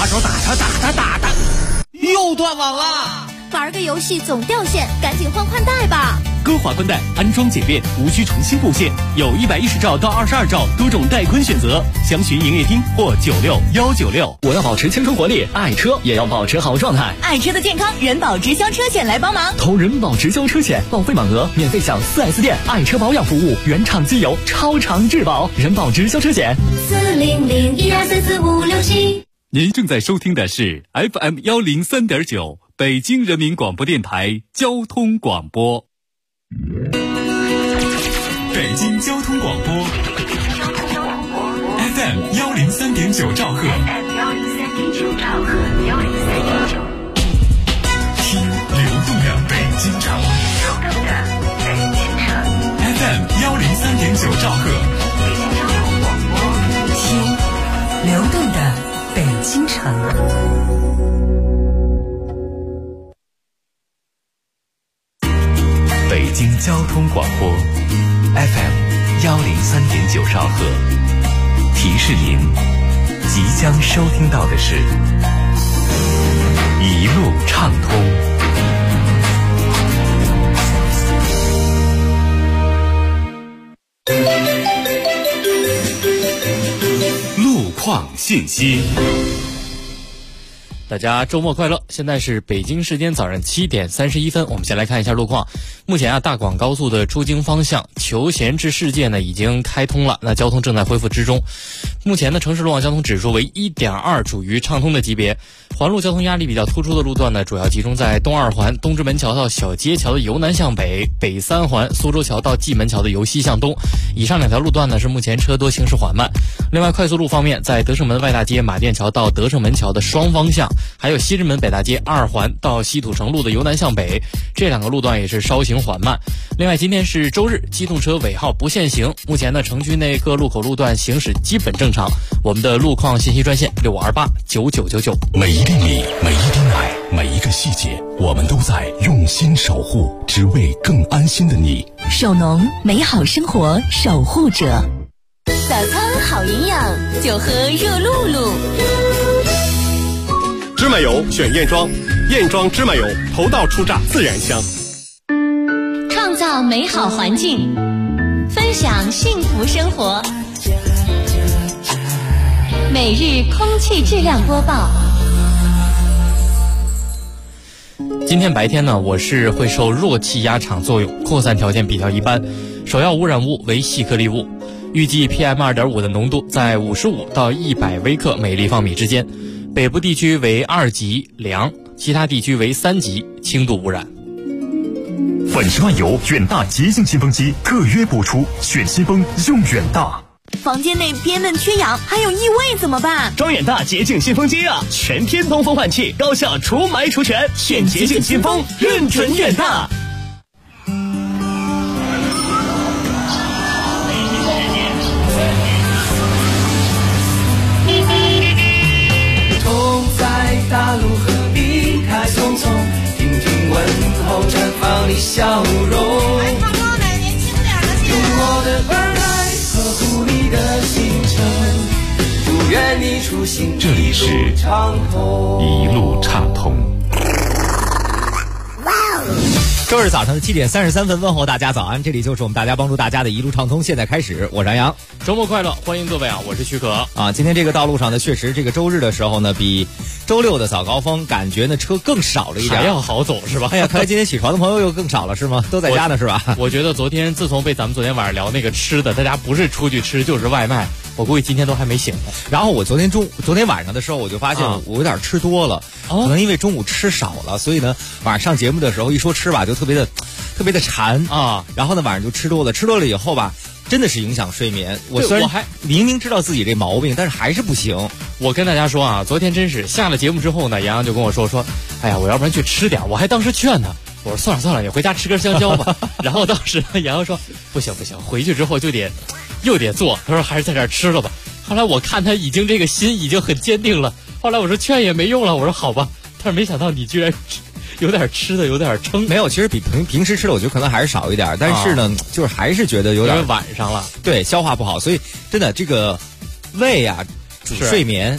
把手打他，又断网了。 玩个游戏总掉线，赶紧换宽带吧。 歌华宽带安装简便，无需重新布线，有110兆到22兆多种带宽选择，详询营业厅或96196。 我要保持青春活力，爱车也要保持好状态。 爱车的健康，人保直销车险来帮忙。 投人保直销车险，报废满额免费享4S店爱车保养服务，原厂机油，超长质保。人保直销车险 40012445567。 您正在收听的是 FM103.9北京人民广播电台交通广播。北京交通广播 FM103.9兆赫，听流动的北京城FM103.9兆赫， 听流动的北京城。 北京交通广播 FM103.9兆赫，提示您即将收听到的是一路畅通。路况信息。大家周末快乐！现在是北京时间早上7点31分，我们先来看一下路况。目前大广高速的出京方向求贤至世界呢已经开通了，那交通正在恢复之中。目前呢城市路网交通指数为 1.2， 处于畅通的级别。环路交通压力比较突出的路段呢，主要集中在东二环东直门桥到小街桥的由南向北，北三环苏州桥到蓟门桥的由西向东。以上两条路段呢是目前车多，行驶缓慢。另外快速路方面，在德胜门外大街马甸桥到德胜门桥的双方向，还有西直门北大街二环到西土城路的由南向北，这两个路段也是稍行缓慢。另外今天是周日，机动车尾号不限行，目前呢城区内各路口路段行驶基本正常。我们的路况信息专线65289999。 每一厘米，每一滴奶，每一个细节，我们都在用心守护，只为更安心的你。 首农美好生活守护者， 早餐好营养，就喝热露露。 芝麻油选燕庄，燕庄芝麻油头道出榨，自然香。 创造美好环境，分享幸福生活。每日空气质量播报。 今天白天呢，我市会受弱气压场作用，扩散条件比较一般，首要污染物为细颗粒物，预计 PM2.5 的浓度在55到100微克每立方米之间，北部地区为2级良，其他地区为3级轻度污染。 粉石漫游远大洁净新风机特约播出，选新风用远大。 房间内憋闷缺氧还有异味怎么办？ 装远大洁净新风机啊，全天通风换气，高效除霾除尘，选洁净新风，认准远大。 同在大路和离开匆匆，听听问候，绽放你笑容。用我的耳来呵护你的行程，祝愿你出行这里是一路畅通。 周日早上的7点33分，问候大家早安，这里就是我们大家帮助大家的一路畅通，现在开始，我是杨洋。 周末快乐，欢迎各位啊，我是许可啊。今天这个道路上呢，确实这个周日的时候呢，比周六的早高峰感觉呢车更少了一点， 还要好走是吧？ 哎呀，看来今天起床的朋友又更少了是吗？都在家呢是吧？ 我觉得自从咱们昨天晚上聊那个吃的，大家不是出去吃就是外卖，我估计今天都还没醒呢。 然后我昨天晚上的时候，我就发现我有点吃多了，可能因为中午吃少了，所以呢晚上上节目的时候一说吃吧，就特别的馋啊。然后呢晚上就吃多了以后吧，真的是影响睡眠。我虽然还明明知道自己这毛病，但是还是不行。 我跟大家说啊，昨天真是下了节目之后呢，杨洋就跟我说，哎呀，我要不然去吃点，我还当时劝他。我说算了，你回家吃根香蕉吧。然后当时杨洋说不行，回去之后又得做，他说还是在这儿吃了吧。后来我看他已经这个心已经很坚定了，后来我说劝也没用了，我说好吧。但是没想到你居然有点吃的有点撑。 没有，其实比平时吃的我觉得可能还是少一点，但是呢就是还是觉得有点晚上了， 对，消化不好。所以真的这个胃啊主睡眠，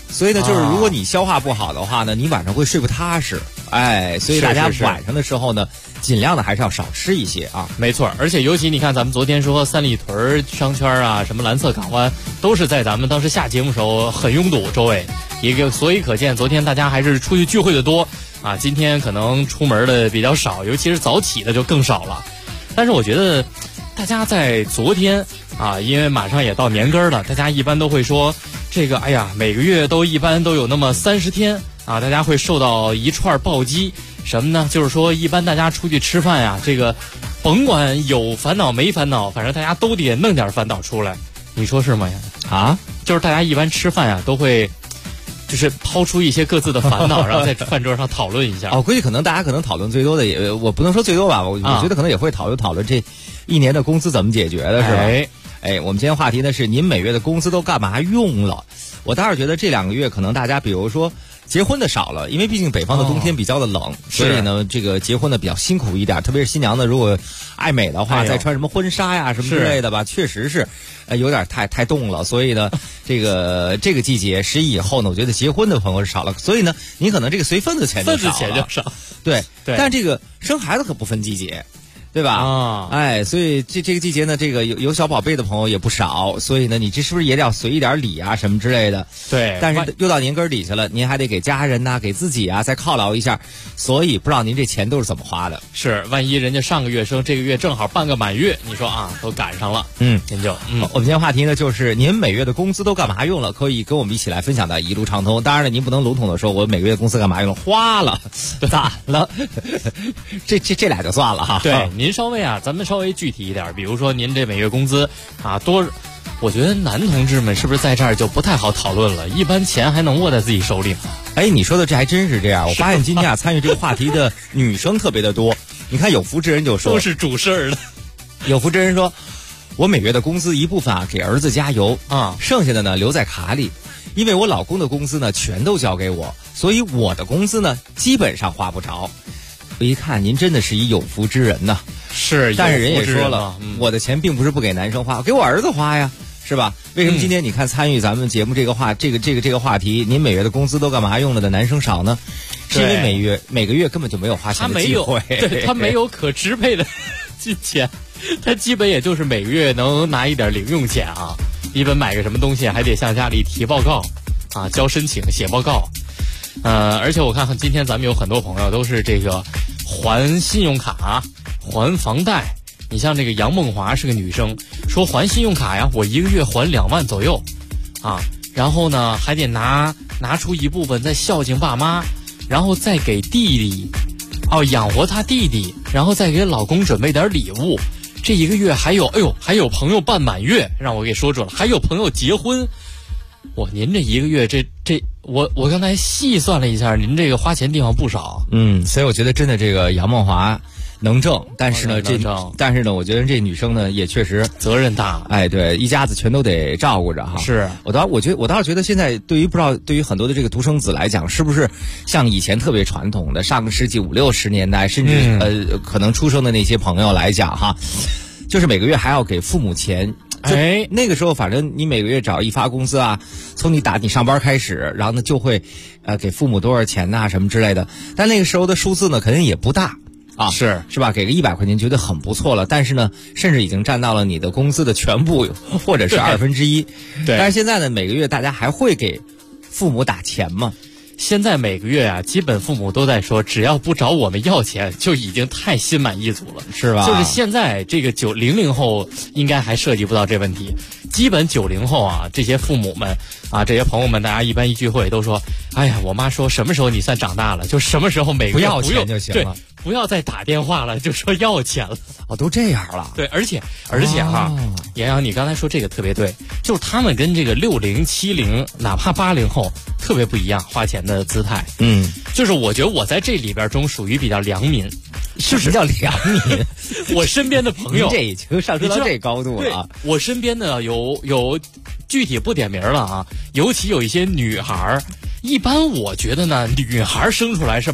所以呢，就是如果你消化不好的话呢，你晚上会睡不踏实。所以大家晚上的时候呢，尽量的还是要少吃一些啊。 没错，而且尤其你看，咱们昨天说三里屯商圈啊，什么蓝色港湾，都是在咱们当时下节目时候很拥堵，周围所以可见昨天大家还是出去聚会的多啊。今天可能出门的比较少，尤其是早起的就更少了。但是我觉得大家在昨天啊，因为马上也到年根了，大家一般都会说这个，哎呀，每个月一般都有那么30天啊，大家会受到一串暴击。什么呢？就是说一般大家出去吃饭呀，这个甭管有烦恼没烦恼，反正大家都得弄点烦恼出来，你说是吗呀？ 啊， 就是大家一般吃饭呀都会就是抛出一些各自的烦恼，然后在饭桌上讨论一下。 估计可能大家讨论最多的也，我不能说最多吧，我觉得可能也会讨论这一年的工资怎么解决的，是吧？我们今天话题呢是您每月的工资都干嘛用了？我倒是觉得这2个月可能大家比如说结婚的少了，因为毕竟北方的冬天比较的冷，所以呢这个结婚的比较辛苦一点，特别是新娘子如果爱美的话，再穿什么婚纱呀什么之类的吧，确实是有点太冻了，所以呢这个季节11以后呢，我觉得结婚的朋友是少了，所以呢你可能这个随份子钱就少，对，但这个生孩子可不分季节。对吧？所以这个季节呢，这个有小宝贝的朋友也不少，所以呢，你这是不是也得要随一点礼啊什么之类的？ 对。 但是又到年根底下了，您还得给家人呐、给自己啊再犒劳一下，所以不知道您这钱都是怎么花的？ 是，万一人家上个月生，这个月正好半个满月，你说啊，都赶上了。您就我们今天话题呢，就是您每月的工资都干嘛用了？可以跟我们一起来分享的一路畅通。当然了，您不能笼统的说我每个月工资干嘛用了，花了，攒了，这俩就算了哈。 对。您咱们稍微具体一点，比如说您这每月工资啊我觉得男同志们是不是在这儿就不太好讨论了？一般钱还能握在自己手里吗？ 你说的这还真是这样。我发现今天参与这个话题的女生特别的多。你看有福之人就说都是主事儿的。 有福之人说，我每月的工资一部分给儿子加油啊， 剩下的呢留在卡里，因为我老公的工资呢全都交给我，所以我的工资呢基本上花不着。我一看您真的是一有福之人呐。 是， 但是人也说了，我的钱并不是不给男生花，给我儿子花呀，是吧？为什么今天你看参与咱们节目这个话题，您每月的工资都干嘛用了的男生少呢？是因为每个月根本就没有花钱的机会， 他没有可支配的金钱，他基本也就是每个月能拿一点零用钱啊。一般买个什么东西还得向家里提报告啊，交申请、写报告。而且我看今天咱们有很多朋友都是这个还信用卡、还房贷。你像这个杨梦华是个女生，说还信用卡呀，我一个月还2万左右，啊，然后呢还得拿出一部分再孝敬爸妈，然后再给弟弟，养活他弟弟，然后再给老公准备点礼物。这一个月还有朋友办满月，让我给说准了，还有朋友结婚。您这一个月我刚才细算了一下，您这个花钱地方不少。 所以我觉得真的这个杨梦华能挣，但是呢我觉得这女生呢也确实责任大。 对，一家子全都得照顾着哈。 是我倒是觉得现在对于很多的这个独生子来讲，是不是像以前特别传统的上个世纪50、60年代，甚至可能出生的那些朋友来讲哈，就是每个月还要给父母钱。那个时候反正你每个月只要一发工资啊，从你上班开始，然后呢就会给父母多少钱呐什么之类的。但那个时候的数字呢肯定也不大啊，是吧？给个100块钱觉得很不错了，但是呢甚至已经占到了你的工资的全部或者是1/2。对。但是现在呢每个月大家还会给父母打钱吗？ 现在每个月啊，基本父母都在说，只要不找我们要钱，就已经太心满意足了， 是吧？ 就是现在这个00后应该还涉及不到这问题，基本90后啊，这些父母们啊，这些朋友们，大家一般一聚会都说，哎呀，我妈说什么时候你算长大了，就什么时候每个月不要钱就行了， 不要再打电话了，就说要钱了。 都这样了。 对，而且哈，杨洋，你刚才说这个特别对，就是他们跟这个60、70，哪怕80后特别不一样，花钱的姿态。就是我觉得我在这里边中属于比较良民。 什么叫良民？ 我身边的朋友， 这已经上升到这高度了啊！ 我身边的有具体不点名了啊，尤其有一些女孩，一般我觉得呢，女孩生出来是吧，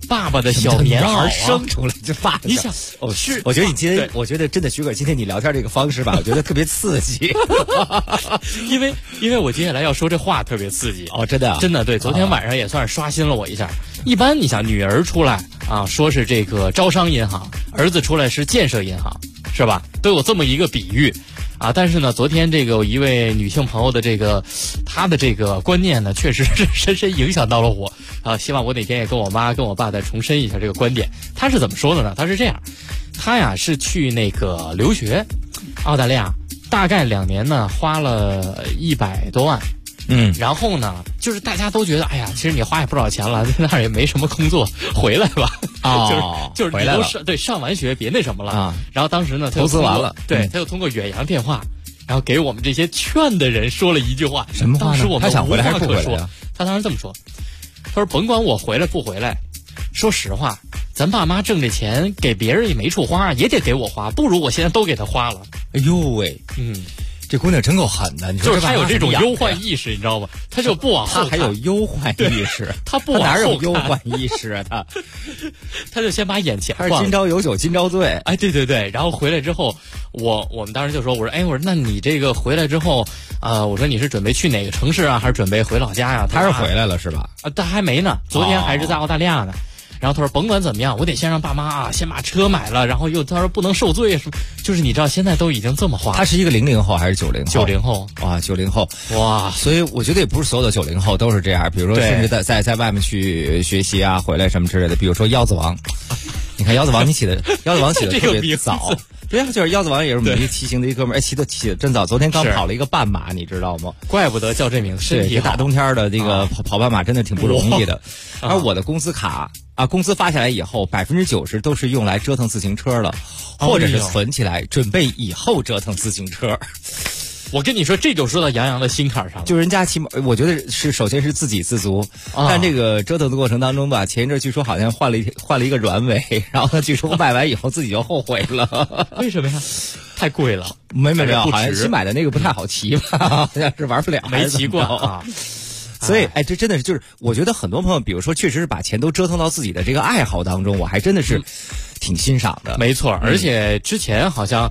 爸爸的小棉袄啊， 生出来就爸。 你想， 是？我觉得你今天，我觉得真的，徐可，今天你聊天这个方式吧，我觉得特别刺激。 因为我接下来要说这话特别刺激哦，真的真的对，昨天晚上也算是刷新了我一下。一般你想女儿出来啊，说是这个招商银行，儿子出来是建设银行，是吧？都有这么一个比喻啊。但是呢，昨天这个一位女性朋友的这个她的这个观念呢，确实是深深影响到了我啊。希望我哪天也跟我妈跟我爸再重申一下这个观点。她是怎么说的呢？她是这样，她呀是去那个留学，澳大利亚，大概2年呢花了100多万。然后呢，就是大家都觉得，哎呀，其实你花也不少钱了，在那儿也没什么工作，回来吧。就是回来了。 上完学别那什么了啊。 然后当时呢， 投资完了， 对，他又通过远洋电话，然后给我们这些劝的人说了一句话。 什么话呢？ 当时我们他想回来还是不回来啊？ 他当时这么说，他说甭管我回来不回来，说实话，咱爸妈挣这钱给别人也没处花，也得给我花，不如我现在都给他花了。 哎呦喂，这姑娘真够狠的，你说就是她有这种忧患意识，你知道吗？她就不往后看， 她还有忧患意识， 她不往后看， 哪有忧患意识啊？ 她就先把眼前换了。今朝有酒今朝醉， 哎，对对对。然后回来之后，我们当时就说，我说那你这个回来之后，我说你是准备去哪个城市啊，还是准备回老家呀？ 她是回来了是吧？ 但还没呢，昨天还是在澳大利亚呢。然后他说甭管怎么样，我得先让爸妈啊先把车买了，然后他说不能受罪，就是你知道现在都已经这么花。 他是一个00后还是90后 ？90后。 哇，90后哇！ 所以我觉得也不是所有的90后都是这样，比如说甚至在外面去学习啊，回来什么之类的。比如说腰子王，你看腰子王起的特别早。对啊，就是腰子王也是我们一个骑行的一哥们儿，骑的真早。昨天刚跑了一个半马，你知道吗？ 怪不得叫这名，身体好。 大冬天的这个跑半马真的挺不容易的。而我的工资卡工资发下来以后，90%都是用来折腾自行车了，或者是存起来准备以后折腾自行车。 我跟你说，这就说到杨洋的心坎上了。 就人家起码，我觉得是首先是自给自足，但这个折腾的过程当中吧，前一阵据说好像换了一个软尾，然后据说卖完以后自己就后悔了。 为什么呀？太贵了。 没有，好像新买的那个不太好骑吧，好像是玩不了， 没骑过啊。 所以，这真的是就是，我觉得很多朋友，比如说，确实是把钱都折腾到自己的这个爱好当中，我还真的是挺欣赏的。 没错，而且之前好像，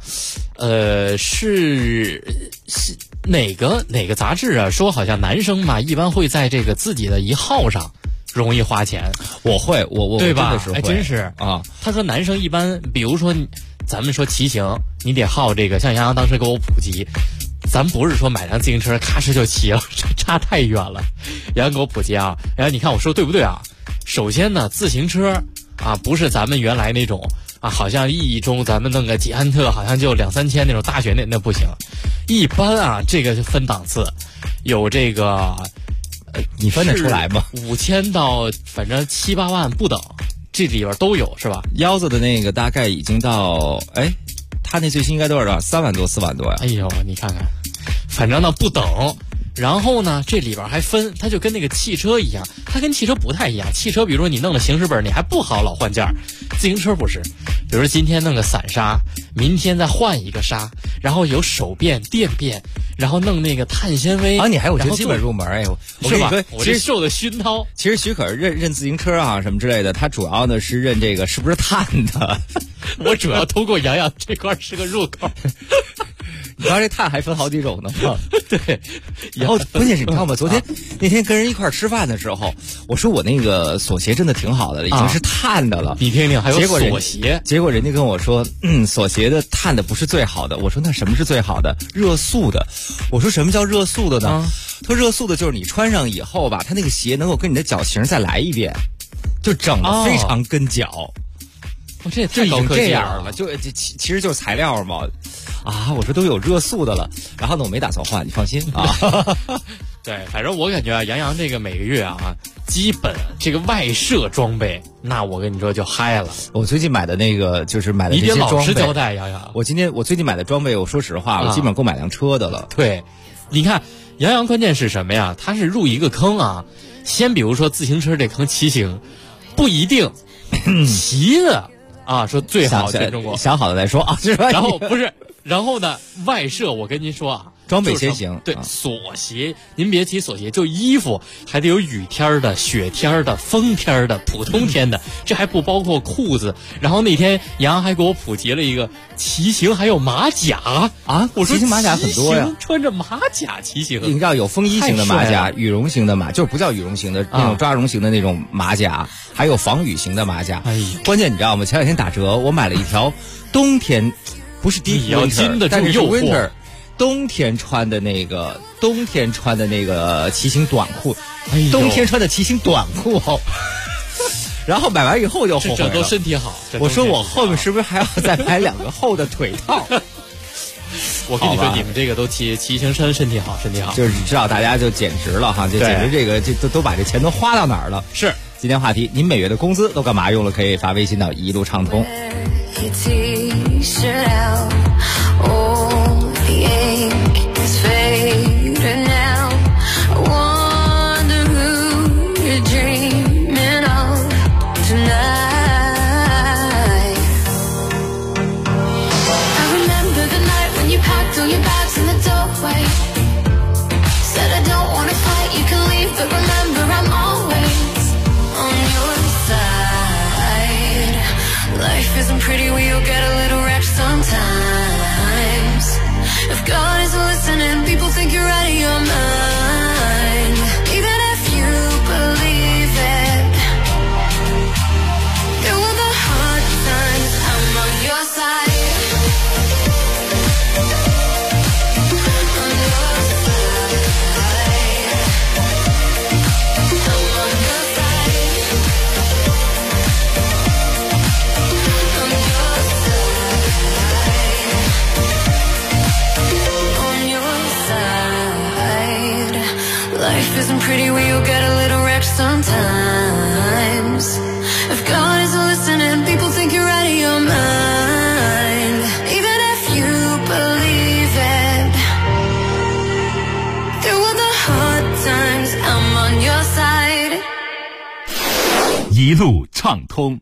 是哪个杂志啊说，好像男生嘛，一般会在这个自己的一号上容易花钱。 我对吧？ 真的是会， 真是啊。 他说男生一般，比如说咱们说骑行，你得耗这个，像杨洋当时给我普及。咱不是说买辆自行车咔哧就骑了，差太远了。杨洋给我普及啊，然后你看我说对不对啊？首先呢，自行车啊，不是咱们原来那种啊，好像意义中咱们弄个捷安特好像就2-3千那种大学那不行。一般啊，这个是分档次，有这个你分得出来吗 ？5000到反正7-8万不等，这里边都有是吧？ 腰子的那个大概已经到他那最新应该多少？3万多4万多呀！ 哎呦，你看看，反正呢不等。然后呢，这里边还分，它就跟那个汽车一样，它跟汽车不太一样。汽车比如说你弄了行驶本，你还不好老换件，自行车不是。比如说今天弄个散刹，明天再换一个刹，然后有手变、电变，然后弄那个碳纤维啊，你还有这基本入门我跟你说， 我这受的熏陶。 其实许可认自行车啊什么之类的，他主要呢是认这个是不是碳的。 我主要通过洋洋这块是个入口。 你知道这碳还分好几种呢吗？ 对， 然后关键是你知道吗？昨天那天跟人一块吃饭的时候，我说我那个锁鞋真的挺好的，已经是碳的了。 你听听，还有锁鞋。 结果人家跟我说，锁鞋的碳的不是最好的。我说那什么是最好的？热塑的。我说什么叫热塑的呢？他说热塑的就是你穿上以后吧，它那个鞋能够跟你的脚型再来一遍，就整得非常跟脚。 这也太高科技了，就其实就是材料嘛。我说都有热塑的了，然后呢，我没打算换，你放心啊。 对，反正我感觉杨洋这个每个月啊，基本这个外设装备，那我跟你说就嗨了。 我最近买的那个就是买的这些装备， 你得老实交代，杨洋。 我最近买的装备，我说实话，我基本够买辆车的了。 对，你看杨洋关键是什么呀？他是入一个坑啊。先比如说自行车这坑骑行，不一定骑的说最好全中国， 想好了再说啊，是吧？ 然后不是。然后呢，外设我跟您说啊， 装备先行。 对，锁鞋，您别提锁鞋，就衣服还得有雨天的、雪天的、风天的、普通天的，这还不包括裤子。然后那天杨还给我普及了一个骑行还有马甲啊！我说骑行马甲很多呀， 穿着马甲骑行， 你知道有风衣型的马甲、羽绒型的马，就是不叫羽绒型的那种抓绒型的那种马甲，还有防雨型的马甲。关键你知道吗？前两天打折，我买了一条冬天，不是低winter，但是是 winter。冬天穿的那个骑行短裤，冬天穿的骑行短裤然后买完以后就后悔了， 这都身体好。 我说我后面是不是还要再买2个厚的腿套？ 我跟你说，你们这个都骑行身体好， 就是知道大家就减值了哈，就简直这个都把这钱都花到哪儿了？ 是。 今天话题，您每月的工资都干嘛用了？可以发微信到一路畅通。 Pretty, we'll get a little wrecked sometimes. If God is listening, people think you're out of your mind. Even if you believe it, there were the hard times. I'm on your side. Life isn't pretty, we'll get a little wrecked sometimes. If God isn't listening, people think you're out of your mind. Even if you believe it, there were the hard times. I'm on your side. 一路畅通。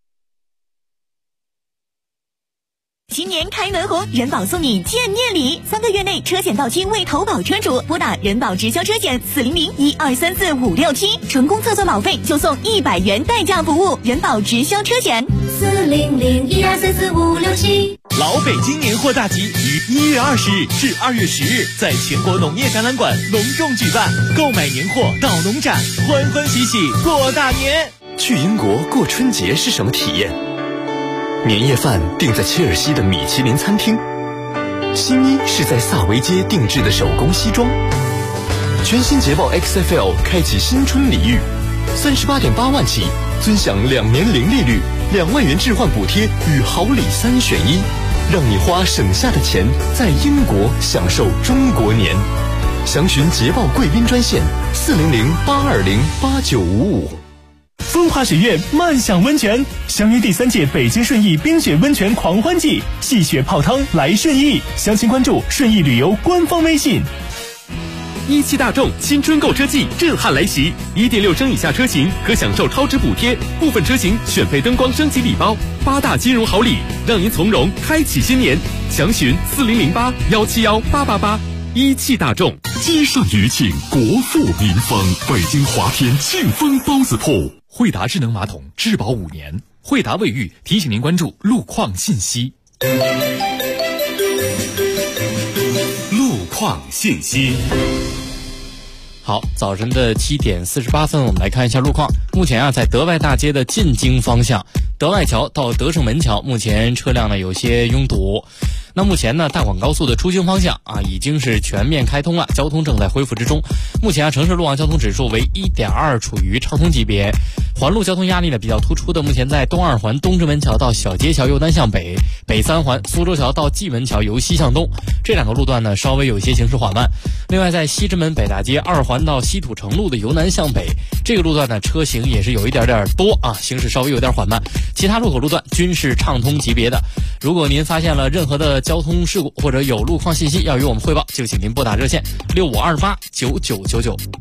新年开门红，人保送你见面礼，3个月内车险到期未投保车主，拨打人保直销车险400-1234-567，成功测算保费就送100元代驾服务。人保直销车险 400-1234-567。 老北京年货大集于1月20日至2月10日在全国农业展览馆隆重举办，购买年货到农展，欢欢喜喜过大年。 去英国过春节是什么体验？年夜饭订在切尔西的米其林餐厅，新衣是在萨维街定制的手工西装。全新捷豹 XFL 开启新春礼遇，38.8万起，尊享2年零利率，2万元置换补贴与好礼3选1，让你花省下的钱在英国享受中国年。详询捷豹贵宾专线400-820-8955。 风华雪月漫享温泉，相约第3届北京顺义冰雪温泉狂欢季，戏雪泡汤来顺义，详情关注顺义旅游官方微信。 17大众新春购车季震撼来袭，1.6升以下车型可享受超值补贴，部分车型选配灯光升级礼包，8大金融好礼，让您从容开启新年。详询4008-171-888。17大众， 积善余庆，国富民丰。北京华天庆丰包子铺。 惠达智能马桶质保5年，惠达卫浴提醒您关注路况信息。 路况信息。 好，早晨的7点48分，我们来看一下路况。目前在德外大街的进京方向，德外桥到德胜门桥，目前车辆呢有些拥堵。那目前呢，大广高速的出京方向已经是全面开通了，交通正在恢复之中。目前城市路网交通指数为1.2，处于畅通级别。环路交通压力呢比较突出的，目前在东2环东直门桥到小街桥由南向北，北3环苏州桥到蓟门桥由西向东，这2个路段呢稍微有一些行驶缓慢。另外在西直门北大街2环到西土城路的由南向北，这个路段呢车型也是有一点多行驶稍微有点缓慢。其他路口路段均是畅通级别的。如果您发现了任何的交通事故或者有路况信息要与我们汇报，就请您拨打热线65289999。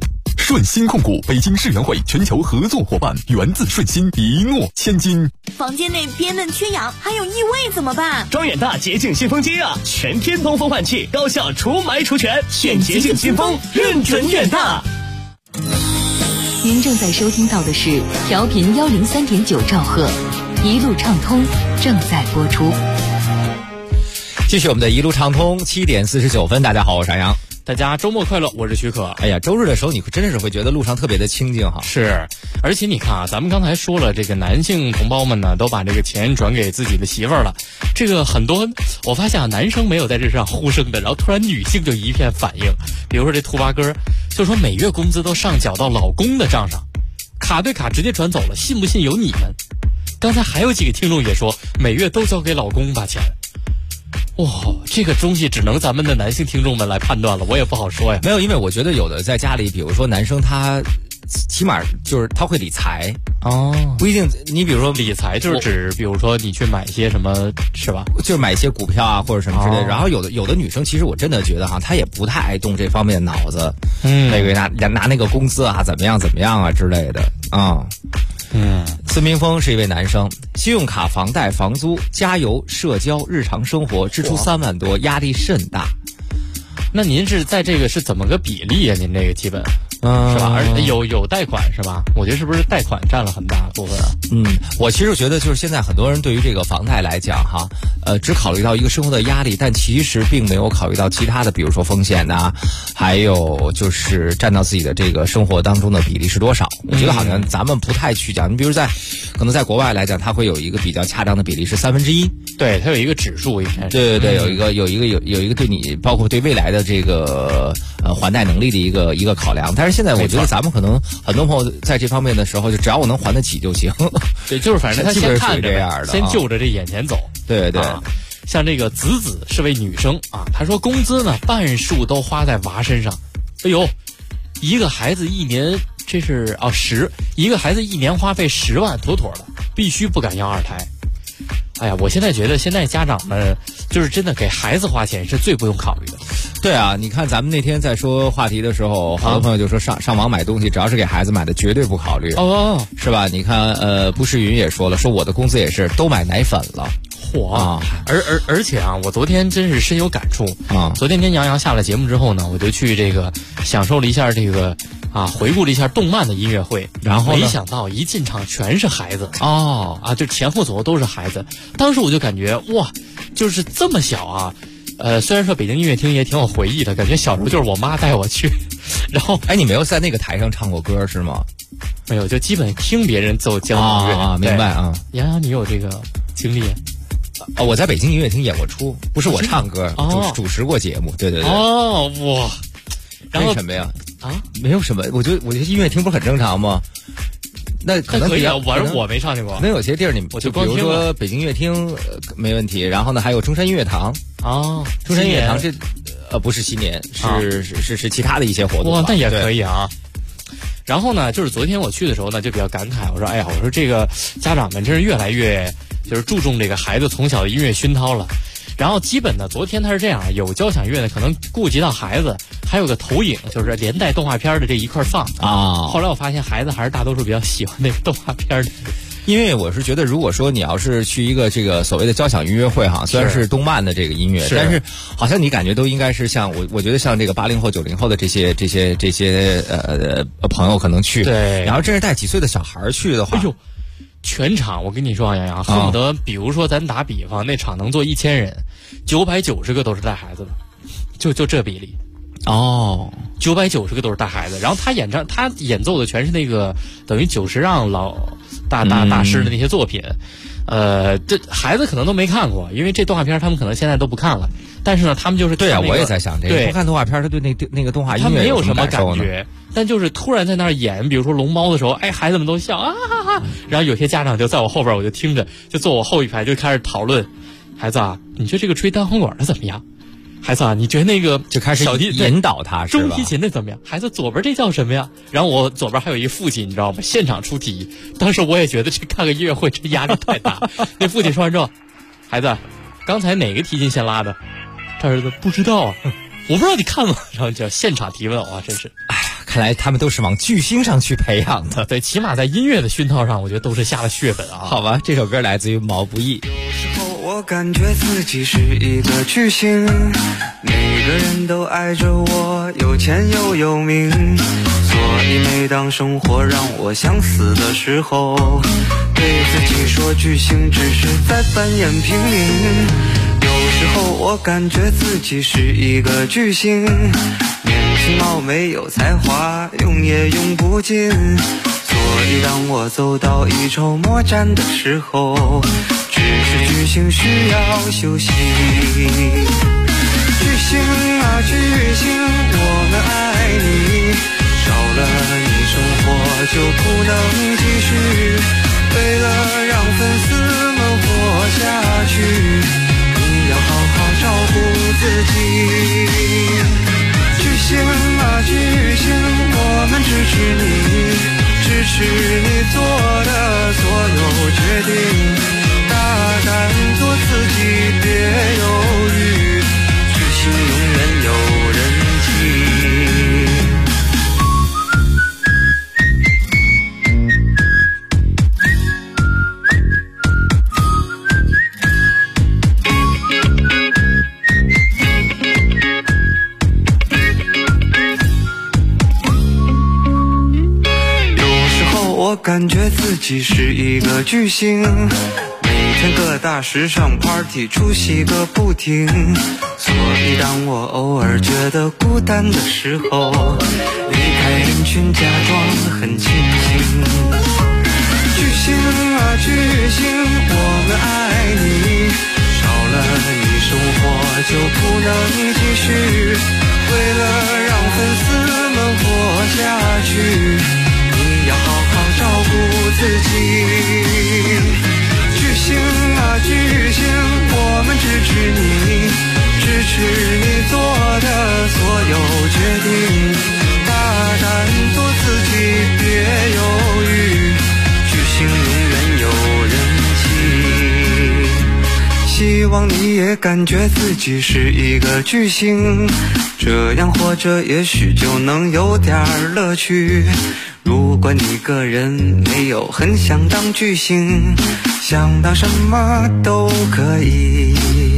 顺心控股，北京世园会全球合作伙伴，源自顺心，一诺千金。 房间内憋闷缺氧，还有异味怎么办？ 装远大洁净新风机啊，全天通风换气，高效除霾除醛，选洁净新风，认准远大。 您正在收听到的是调频103.9兆赫，一路畅通正在播出。 继续我们的一路畅通，7点49分。大家好，我是安阳。 大家周末快乐，我是许可。 哎呀，周日的时候你真的是会觉得路上特别的清静哈。 是，而且你看啊，咱们刚才说了，这个男性同胞们呢，都把这个钱转给自己的媳妇儿了。这个很多，我发现啊，男生没有在这上呼声的，然后突然女性就一片反应。比如说这兔八哥，就说每月工资都上缴到老公的账上，卡对卡直接转走了，信不信由你们。刚才还有几个听众也说，每月都交给老公把钱。哇，这个东西只能咱们的男性听众们来判断了，我也不好说呀。 没有，因为我觉得有的在家里，比如说男生他起码就是他会理财哦， 不一定。你比如说理财就是指，比如说你去买一些什么，是吧？ 就是买一些股票啊或者什么之类的。然后有的女生，其实我真的觉得哈，她也不太爱动这方面的脑子。那个拿那个工资啊，怎么样啊之类的啊。孙明峰是一位男生，信用卡、房贷、房租、加油、社交、日常生活支出3万多，压力甚大。 那您是在这个是怎么个比例啊？您这个基本是吧？而且有贷款是吧？我觉得是不是贷款占了很大部分啊？ 我其实觉得就是现在很多人对于这个房贷来讲哈，只考虑到一个生活的压力，但其实并没有考虑到其他的，比如说风险呐，还有就是占到自己的这个生活当中的比例是多少。我觉得好像咱们不太去讲，你比如可能在国外来讲，它会有一个比较恰当的比例是1/3， 对，它有一个指数应该是。对，有一个对你包括对未来的这个还贷能力的一个考量。但是现在我觉得咱们可能很多朋友在这方面的时候，就只要我能还得起就行。 对，就是反正他先看着这样的， 先就着这眼前走。 对。 像这个子是位女生啊，她说工资呢半数都花在娃身上。哎呦，一个孩子一年这是一个孩子一年花费10万妥妥的，必须不敢要2胎。哎呀，我现在觉得现在家长们就是真的给孩子花钱是最不用考虑的。 对啊，你看咱们那天在说话题的时候，好多朋友就说上网买东西，只要是给孩子买的，绝对不考虑。是吧？你看不是云也说了，说我的工资也是都买奶粉了。 而且啊，我昨天真是深有感触啊！昨天跟杨洋下了节目之后呢，我就去这个享受了一下这个回顾了一下动漫的音乐会，然后没想到一进场全是孩子就前后左右都是孩子。当时我就感觉哇，就是这么小啊！虽然说北京音乐厅也挺有回忆的，感觉小时候就是我妈带我去。然后你没有在那个台上唱过歌是吗？ 没有，就基本听别人奏交响乐明白啊。 杨洋，你有这个经历？ 我在北京音乐厅演过出，不是我唱歌，主持过节目。对。 哇，然后为什么呀？没有什么，我觉得音乐厅不是很正常吗？那可能可以啊，我没上去过。 那有些地儿我就比如说北京音乐厅没问题，然后呢还有中山音乐堂中山音乐堂这不是新年，是其他的一些活动。 哇，那也可以啊。然后呢，就是昨天我去的时候呢，就比较感慨，我说这个家长们真是越来越就是注重这个孩子从小的音乐熏陶了。然后基本呢，昨天他是这样，有交响乐呢，可能顾及到孩子，还有个投影，就是连带动画片的这一块放后来我发现孩子还是大多数比较喜欢那个动画片的。 因为我是觉得，如果说你要是去一个这个所谓的交响音乐会哈，虽然是动漫的这个音乐，但是好像你感觉都应该是像我觉得像这个80后、90后的这些朋友可能去， 对， 然后这是带几岁的小孩去的话， 全场我跟你说啊，杨洋恨不得，比如说咱打比方，那场能坐1000人，990个都是带孩子的，就这比例。990个都是带孩子，然后他演奏的全是那个等于久石让大师的那些作品，这孩子可能都没看过，因为这动画片他们可能现在都不看了。但是呢，他们就是对啊，我也在想这个，不看动画片，他对那个动画音乐他没有什么感觉，但就是突然在那儿演，比如说龙猫的时候，孩子们都笑然后有些家长就在我后边，我就听着，就坐我后一排就开始讨论，孩子啊，你觉得这个吹单簧管的怎么样？孩子啊，你觉得那个就开始引导他是吧？ 中提琴的怎么样？孩子左边这叫什么呀？然后我左边还有一父亲，你知道吗？现场出题。当时我也觉得这看个音乐会这压力太大。那父亲说完之后，孩子，刚才哪个提琴先拉的？他儿子不知道啊，我不知道你看吗？然后就现场提问，哇，真是。 看来他们都是往巨星上去培养的。 对，起码在音乐的熏陶上，我觉得都是下了血本啊。 好吧，这首歌来自于毛不易。 有时候我感觉自己是一个巨星，每个人都爱着我，有钱又有名，所以每当生活让我想死的时候，对自己说巨星只是在繁衍平民。有时候我感觉自己是一个巨星，年轻貌美有才华，用也用不尽，所以当我走到一筹莫展的时候，只是巨星需要休息。巨星啊巨星，我们爱你，少了你生活就不能继续，为了让粉丝们活下去，要好好照顾自己。巨星啊巨星，我们支持你，支持你做的所有决定，大胆做自己，别犹豫，巨星永远有人气。我感觉自己是一个巨星，每天各大时尚 party 出席个不停，所以当我偶尔觉得孤单的时候，离开人群假装很清醒。巨星啊巨星，我们爱你，少了你生活就不能继续，为了让粉丝们活下去，要好好照顾自己。巨星啊巨星，我们支持你，支持你做的所有决定，大胆做自己，别犹豫，巨星永远有人气。希望你也感觉自己是一个巨星，这样活着也许就能有点乐趣。如果你个人没有很想当巨星，想当什么都可以。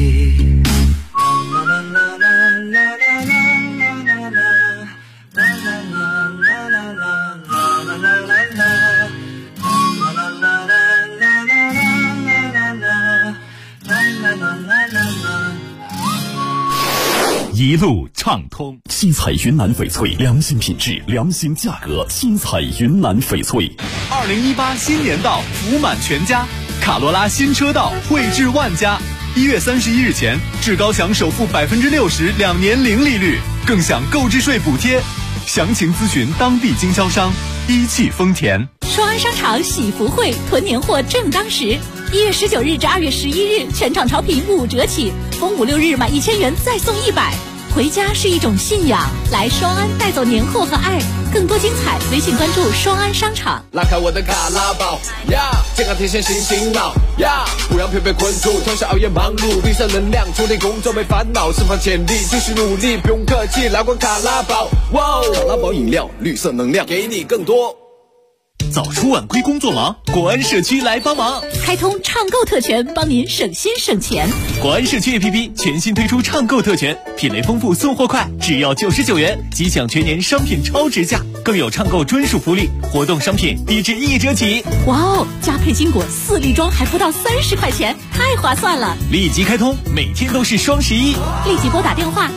一路畅通，新彩云南翡翠，良心品质，良心价格，新彩云南翡翠。 2018新年到，福满全家，卡罗拉新车到，惠至万家。1月31日前，至高享首付60%，2年零利率，更享购置税补贴。详情咨询当地经销商。一汽丰田。 双安商场喜福会，囤年货正当时。1月19日至2月11日，全场超频5折起，逢5、6日满1000元再送100。回家是一种信仰，来双安带走年货和爱。更多精彩，微信关注双安商场。 拉开我的卡拉宝呀，健康提神醒醒脑呀，不让疲惫困住，从小熬夜忙碌，提升能量，处理工作没烦恼，释放潜力，继续努力，不用客气，来罐卡拉宝。哇，卡拉宝饮料，绿色能量，给你更多。 早出晚归工作忙，国安社区来帮忙， 开通畅购特权，帮您省心省钱。 国安社区 APP 全新推出畅购特权，品类丰富，送货快，只要99元即享全年商品超值价，更有畅购专属福利，活动商品低至1折起。 哇哦，加配金果4粒装还不到30块钱，太划算了！ 立即开通，每天都是双11， 立即拨打电话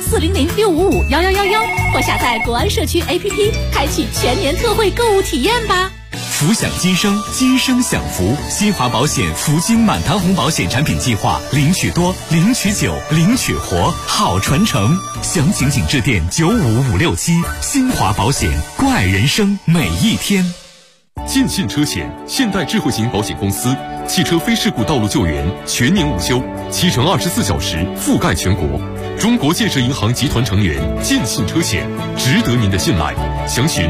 400-655-1111或下载国安社区 APP， 开启全年特惠购物体验吧。 福享今生，今生享福。新华保险福金满堂红保险产品计划，领取多，领取久，领取活，好传承。详情请致电95567。新华保险，关爱人生每一天。 建信车险，现代智慧型保险公司，汽车非事故道路救援全年无休，7乘24小时覆盖全国。中国建设银行集团成员，建信车险，值得您的信赖。详询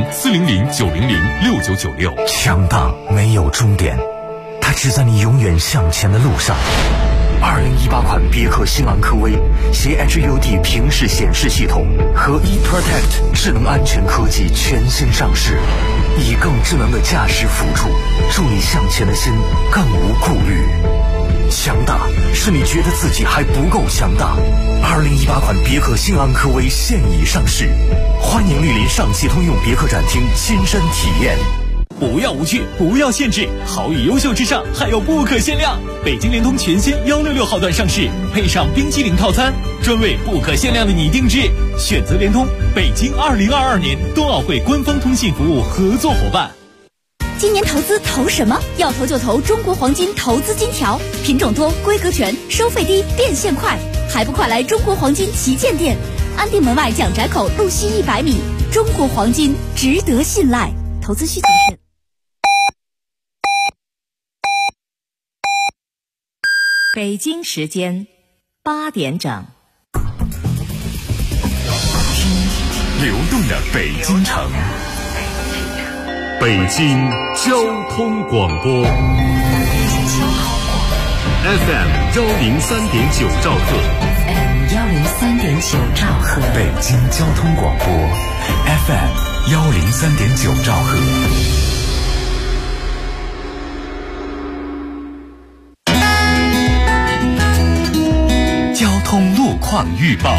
400-900-6996。 强大没有终点，它只在你永远向前的路上。 2018款别克星昂科威携 HUD 平视显示系统和 eProtect 智能安全科技全新上市，以更智能的驾驶辅助，助你向前的心更无顾虑。强大是你觉得自己还不够强大。2018款别克星昂科威现已上市，欢迎莅临上汽通用别克展厅亲身体验。 不要无趣，不要限制，好与优秀之上还有不可限量。北京联通全新166号段上市，配上冰淇淋套餐，专为不可限量的你定制。选择联通，北京2022年冬奥会官方通信服务合作伙伴。 今年投资投什么？要投就投中国黄金投资金条，品种多，规格全，收费低，变现快，还不快来中国黄金旗舰店，安定门外蒋宅口路西100米。中国黄金值得信赖，投资需谨慎。 北京时间8点整， 流动的北京城，北京交通广播 FM 103.9兆赫 103.9兆赫， 北京交通广播 FM 103.9兆赫。交通路况预报。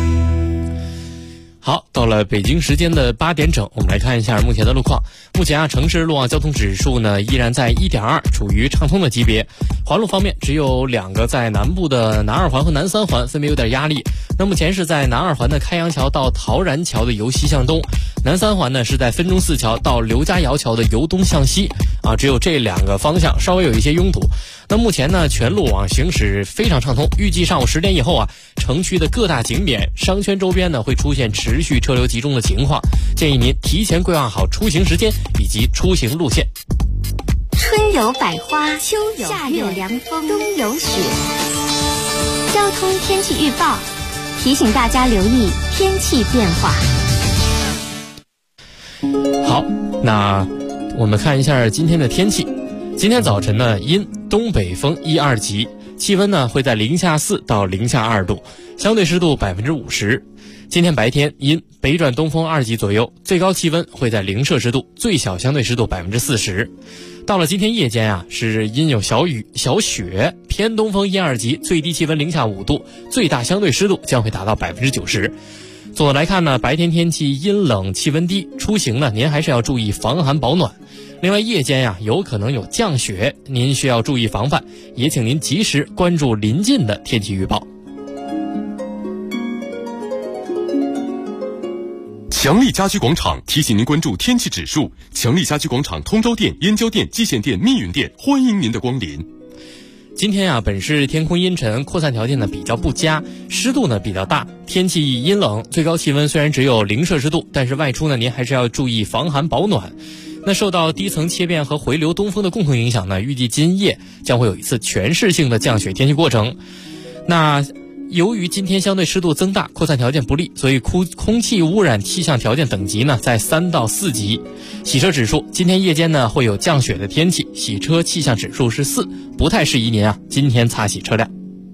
好，到了北京时间的8点整，我们来看一下目前的路况。目前城市路网交通指数呢依然在 1.2， 处于畅通的级别。环路方面，只有2个在南部的南2环和南3环分别有点压力。那目前是在南2环的开阳桥到陶然桥的由西向东，南3环呢是在分钟寺桥到刘家窑桥的由东向西只有这2个方向稍微有一些拥堵。那目前呢全路网行驶非常畅通，预计上午10点以后城区的各大景点、商圈周边呢会出现持续车流集中的情况，建议您提前规划好出行时间以及出行路线。 春有百花，秋有夏有凉风，冬有雪。交通天气预报提醒大家留意天气变化。 好，那我们看一下今天的天气。今天早晨呢阴，东北风1、2级，气温呢会在0°C到0°2度，相对湿度50%。今天白天阴，北转东风2级左右，最高气温会在0°C，最小相对湿度40%。到了今天夜间是阴有小雨小雪，偏东风1、2级，最低气温0°5度，最大相对湿度将会达到90%。总的来看呢，白天天气阴冷，气温低，出行呢您还是要注意防寒保暖。另外夜间有可能有降雪，您需要注意防范，也请您及时关注临近的天气预报。 强力家居广场提醒您关注天气指数。强力家居广场通州店、燕郊店、蓟县店、密云店欢迎您的光临。 今天本市天空阴沉，扩散条件呢比较不佳，湿度呢比较大，天气阴冷，最高气温虽然只有0°C，但是外出呢您还是要注意防寒保暖。那受到低层切变和回流东风的共同影响呢，预计今夜将会有一次全市性的降雪天气过程。那由于今天相对湿度增大，扩散条件不利，所以空气污染气象条件等级呢在3到4级。洗车指数今天夜间呢会有降雪的天气，洗车气象指数是4，不太适宜您今天擦洗车辆。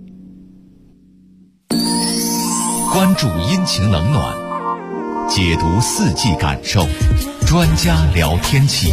关注阴晴冷暖，解读四季感受，专家聊天气。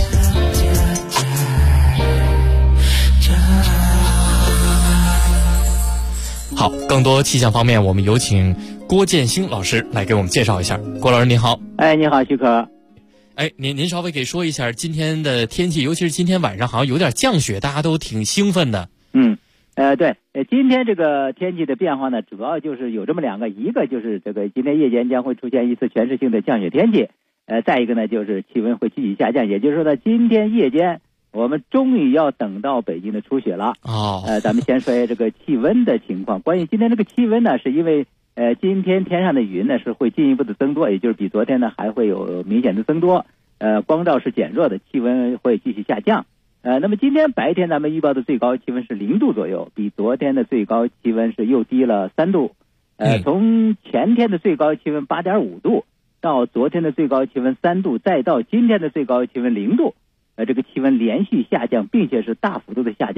好，更多气象方面，我们有请郭建兴老师来给我们介绍一下。郭老师您好。 你好，徐可。 您稍微给说一下今天的天气，尤其是今天晚上好像有点降雪，大家都挺兴奋的。 对，今天这个天气的变化呢，主要就是有这么2个，一个就是这个今天夜间将会出现一次全市性的降雪天气，再一个呢就是气温会继续下降，也就是说呢，今天夜间我们终于要等到北京的初雪了。咱们先说一下这个气温的情况。关于今天这个气温呢，是因为今天天上的云呢是会进一步的增多，也就是比昨天呢还会有明显的增多，光照是减弱的，气温会继续下降。那么今天白天咱们预报的最高气温是0度左右，比昨天的最高气温是又低了3度。从前天的最高气温8.5度到昨天的最高气温3度，再到今天的最高气温0度，这个气温连续下降，并且是大幅度的下降。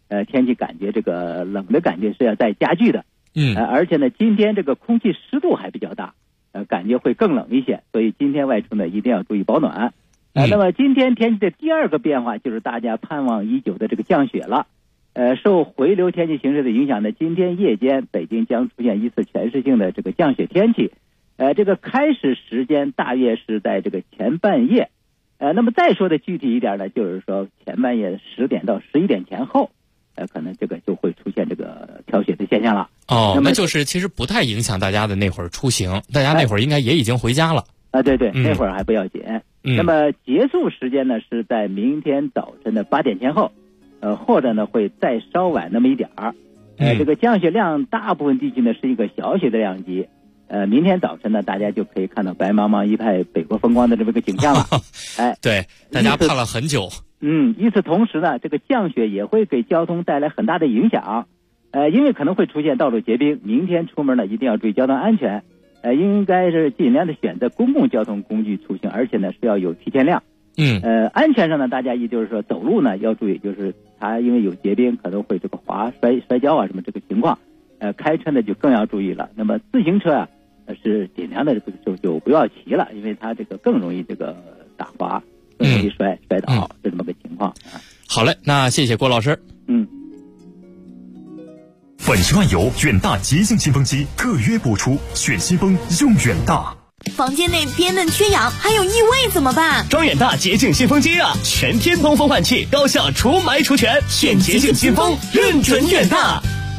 天气感觉这个冷的感觉是要再加剧的。而且呢，今天这个空气湿度还比较大，感觉会更冷一些，所以今天外出呢一定要注意保暖。那么今天天气的第二个变化就是大家盼望已久的这个降雪了。受回流天气形势的影响呢，今天夜间北京将出现一次全市性的这个降雪天气。这个开始时间大约是在这个前半夜。那么再说的具体一点呢，就是说前半夜10点到11点前后。可能这个就会出现这个飘雪的现象了。 那就是其实不太影响大家的那会儿出行，大家那会儿应该也已经回家了。 对，那会儿还不要紧。那么结束时间呢是在明天早晨的8点前后，或者呢会再稍晚那么一点儿。这个降雪量大部分地区呢是一个小雪的量级。明天早晨呢，大家就可以看到白茫茫一派北国风光的这么一个景象了。 对，大家盼了很久。 与此同时呢，这个降雪也会给交通带来很大的影响。因为可能会出现道路结冰，明天出门呢一定要注意交通安全。应该是尽量的选择公共交通工具出行，而且呢是要有提前量。安全上呢，大家也就是说走路呢要注意，就是它因为有结冰，可能会这个摔跤啊什么这个情况。开车呢就更要注意了。那么自行车啊是尽量的就不要骑了，因为它这个更容易这个打滑，更容易摔倒，是这么个情况。 好嘞，那谢谢郭老师。 粉10万油远大洁净新风机特约播出，选新风用远大。 房间内憋闷缺氧还有异味怎么办？ 装远大洁净新风机啊，全天通风换气，高效除霾除醛，选洁净新风，认准远大。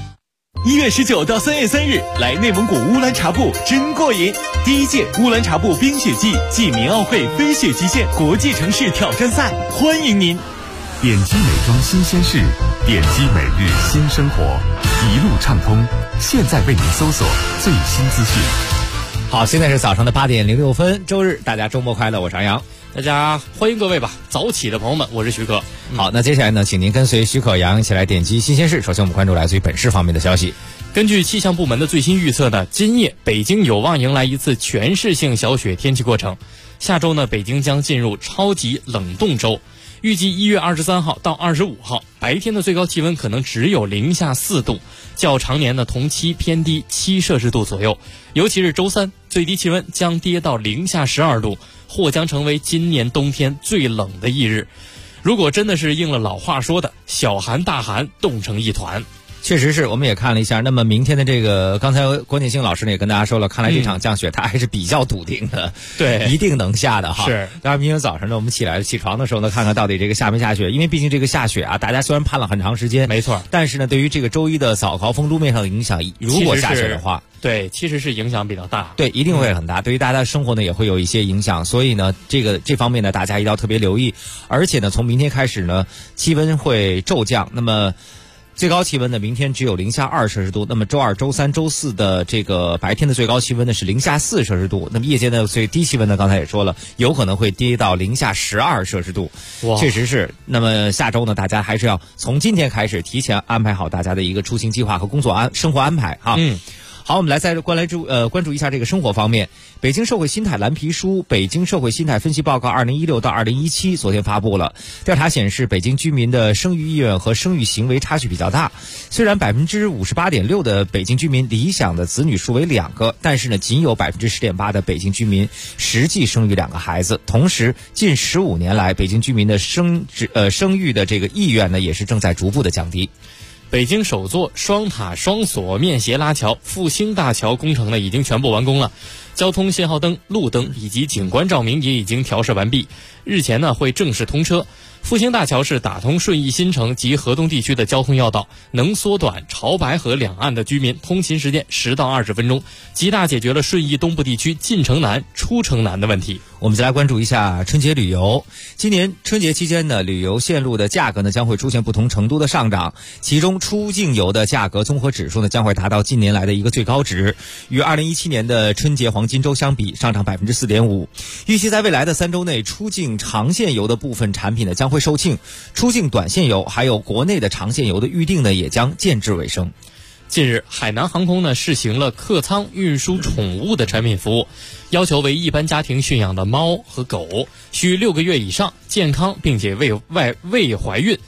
1月19到3月3日，来内蒙古乌兰察布真过瘾！第1届乌兰察布冰雪季暨民奥会飞雪极限国际城市挑战赛，欢迎您！ 点击美妆新鲜事，点击每日新生活，一路畅通。现在为您搜索最新资讯。 好，现在是早上的8点06分，周日，大家周末快乐，我是杨洋。 大家欢迎各位吧，早起的朋友们，我是徐可。 好，那接下来呢，请您跟随徐可杨一起来点击新鲜事。首先我们关注来自于本市方面的消息。 根据气象部门的最新预测呢，今夜北京有望迎来一次全市性小雪天气过程。下周呢，北京将进入超级冷冻周。预计1月23号到25号，白天的最高气温可能只有-4度，较常年的同期偏低7摄氏度左右。尤其是周3，最低气温将跌到-12度，或将成为今年冬天最冷的一日。如果真的是应了老话说的“小寒大寒，冻成一团”。 确实是，我们也看了一下。那么明天的这个，刚才关建兴老师呢也跟大家说了，看来这场降雪它还是比较笃定的， 对，一定能下的哈。 是， 当然明天早上呢，我们起床的时候呢，看看到底这个下没下雪，因为毕竟这个下雪啊，大家虽然盼了很长时间， 没错， 但是呢，对于这个周一的早高峰路面上的影响，如果下雪的话， 对，其实是影响比较大， 对，一定会很大，对于大家的生活呢也会有一些影响，所以呢，这方面呢，大家一定要特别留意，而且呢，从明天开始呢，气温会骤降，那么最高气温呢，明天只有-2摄氏度。那么周二、周三、周四的这个白天的最高气温呢是-4摄氏度。那么夜间的最低气温呢，刚才也说了，有可能会跌到-12摄氏度。确实是。那么下周呢，大家还是要从今天开始提前安排好大家的一个出行计划和生活安排哈。好，我们来再关注一下这个生活方面。北京社会心态蓝皮书《北京社会心态分析报告2016到2017》昨天发布了。调查显示，北京居民的生育意愿和生育行为差距比较大。虽然58.6%的北京居民理想的子女数为2个，但是呢，仅有10.8%的北京居民实际生育2个孩子。同时，近15年来，北京居民的生育的这个意愿呢，也是正在逐步的降低。 北京首座双塔双锁面斜拉桥复兴大桥工程呢已经全部完工了，交通信号灯、路灯以及景观照明也已经调设完毕，日前呢会正式通车。复兴大桥是打通顺义新城及河东地区的交通要道，能缩短潮白河两岸的居民通勤时间10到20分钟，极大解决了顺义东部地区进城难、出城难的问题。 我们再来关注一下春节旅游。今年春节期间呢，旅游线路的价格呢将会出现不同程度的上涨，其中出境游的价格综合指数呢将会达到近年来的一个最高值，与2017年的春节黄金周相比上涨 4.5%。预期在未来的3周内，出境长线游的部分产品呢将会售罄，出境短线游还有国内的长线游的预订呢也将渐至尾声。 近日，海南航空呢试行了客舱运输宠物的产品服务，要求为一般家庭驯养的猫和狗，需6个月以上，健康并且未怀孕。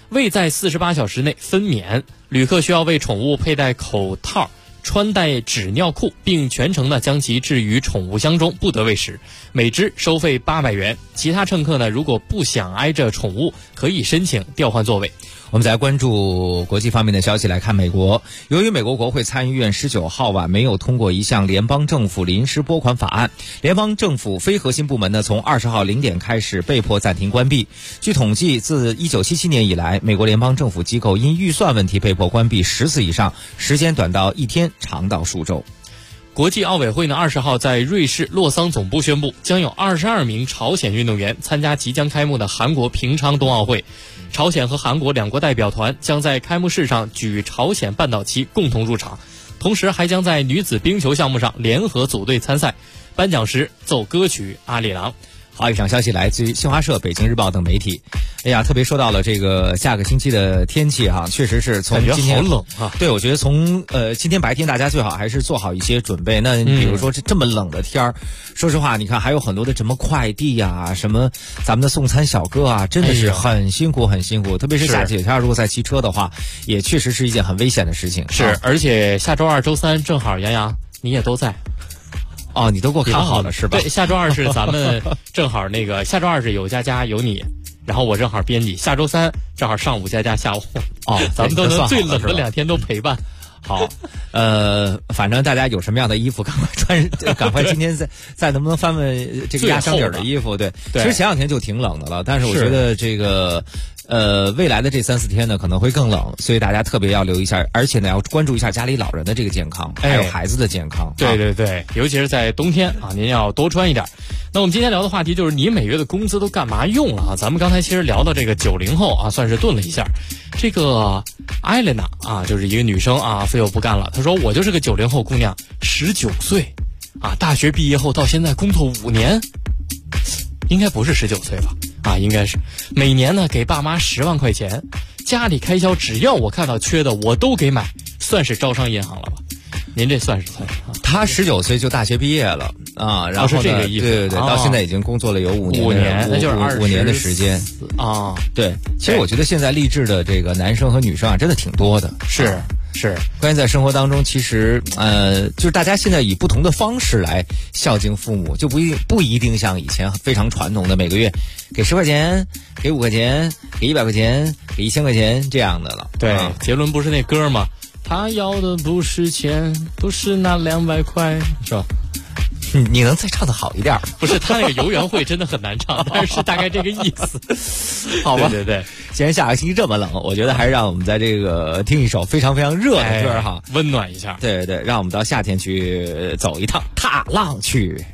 未在48小时内分娩，旅客需要为宠物佩戴口套，穿戴纸尿裤，并全程呢将其置于宠物箱中，不得喂食，每只收费800元。其他乘客呢，如果不想挨着宠物，可以申请调换座位。 我们再关注国际方面的消息来看美国，由于美国国会参议院19号晚没有通过一项联邦政府临时拨款法案，联邦政府非核心部门呢从20号0点开始被迫暂停关闭。据统计，自1977年以来，美国联邦政府机构因预算问题被迫关闭10次以上，时间短到1天，长到数周。 国际奥委会呢20号在瑞士洛桑总部宣布，将有22名朝鲜运动员参加即将开幕的韩国平昌冬奥会。朝鲜和韩国两国代表团将在开幕式上举朝鲜半岛旗共同入场，同时还将在女子冰球项目上联合组队参赛。颁奖时奏歌曲《阿里郎》。 好，以上消息来自于新华社、北京日报等媒体。哎呀，特别说到了这个下个星期的天气哈，确实是从今天好冷啊。 对，我觉得从今天白天大家最好还是做好一些准备。那比如说这么冷的天儿，说实话，你看还有很多的什么快递啊，什么咱们的送餐小哥啊，真的是很辛苦很辛苦。特别是下几天如果再骑车的话，也确实是一件很危险的事情。 是，而且下周2、周3正好杨洋你也都在。 哦，你都给我看好了是吧？ 对，下周2是咱们正好那个下周2是有佳佳有你，然后我正好编辑。下周3正好上午佳佳下午。 哦， 咱们都能最冷的2天都陪伴。 好，反正大家有什么样的衣服，赶快穿，赶快今天再能不能翻问这个压箱底的衣服？对，其实前2天就挺冷的了，但是我觉得这个未来的这3、4天呢可能会更冷，所以大家特别要留意一下，而且呢要关注一下家里老人的这个健康，还有孩子的健康。 对对对，尤其是在冬天啊，您要多穿一点。那我们今天聊的话题就是你每月的工资都干嘛用了啊？咱们刚才其实聊到这个90后啊，算是顿了一下。这个艾莲娜啊，就是一个女生啊，非我不干了。她说我就是个90后姑娘，19岁啊，大学毕业后到现在工作5年，应该不是19岁吧？啊，应该是。每年呢给爸妈10万块钱，家里开销只要我看到缺的我都给买，算是招商银行了吧？您这算是啊？ 他19岁就大学毕业了啊，然后是这个意思。 对对对，到现在已经工作了有5 年，那就是 5年的时间啊。 对，其实我觉得现在励志的这个男生和女生啊，真的挺多的。 是， 关键在生活当中，其实就是大家现在以不同的方式来孝敬父母，就不一定像以前非常传统的每个月给10块钱、给5块钱、给100块钱、给1000块钱这样的了。 对，杰伦不是那歌吗？他要的不是钱，不是那200块，是吧？ 你能再唱的好一点吗？ 不是，他那个游园会真的很难唱，但是大概这个意思。好吧，对， 既然下个星期这么冷，我觉得还是让我们在这个听一首非常非常热的歌哈， 温暖一下。 对对对，让我们到夏天去走一趟，踏浪去。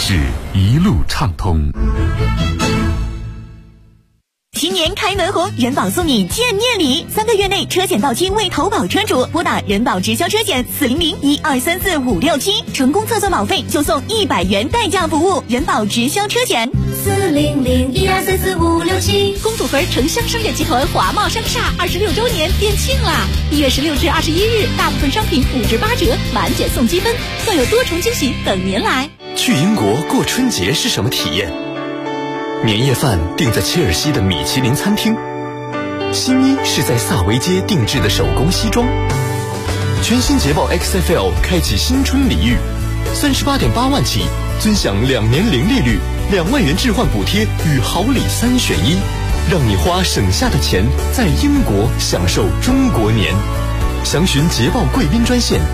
是一路畅通。 新年开门红，人保送你见面礼，3个月内车险到期未投保车主，拨打人保直销车险400-1234-567，成功测算保费就送100元代驾服务。人保直销车险 400-1234-567。 公主坟城乡商业集团华贸商厦26周年店庆啦！1月16至21日，大部分商品5至8折，满减送积分，更有多重惊喜等您来。 去英国过春节是什么体验？年夜饭订在切尔西的米其林餐厅，新衣是在萨维街定制的手工西装。全新捷豹 XFL 开启新春礼遇，38.8万起，尊享2年零利率，2万元置换补贴与好礼3选1，让你花省下的钱在英国享受中国年。详询捷豹贵宾专线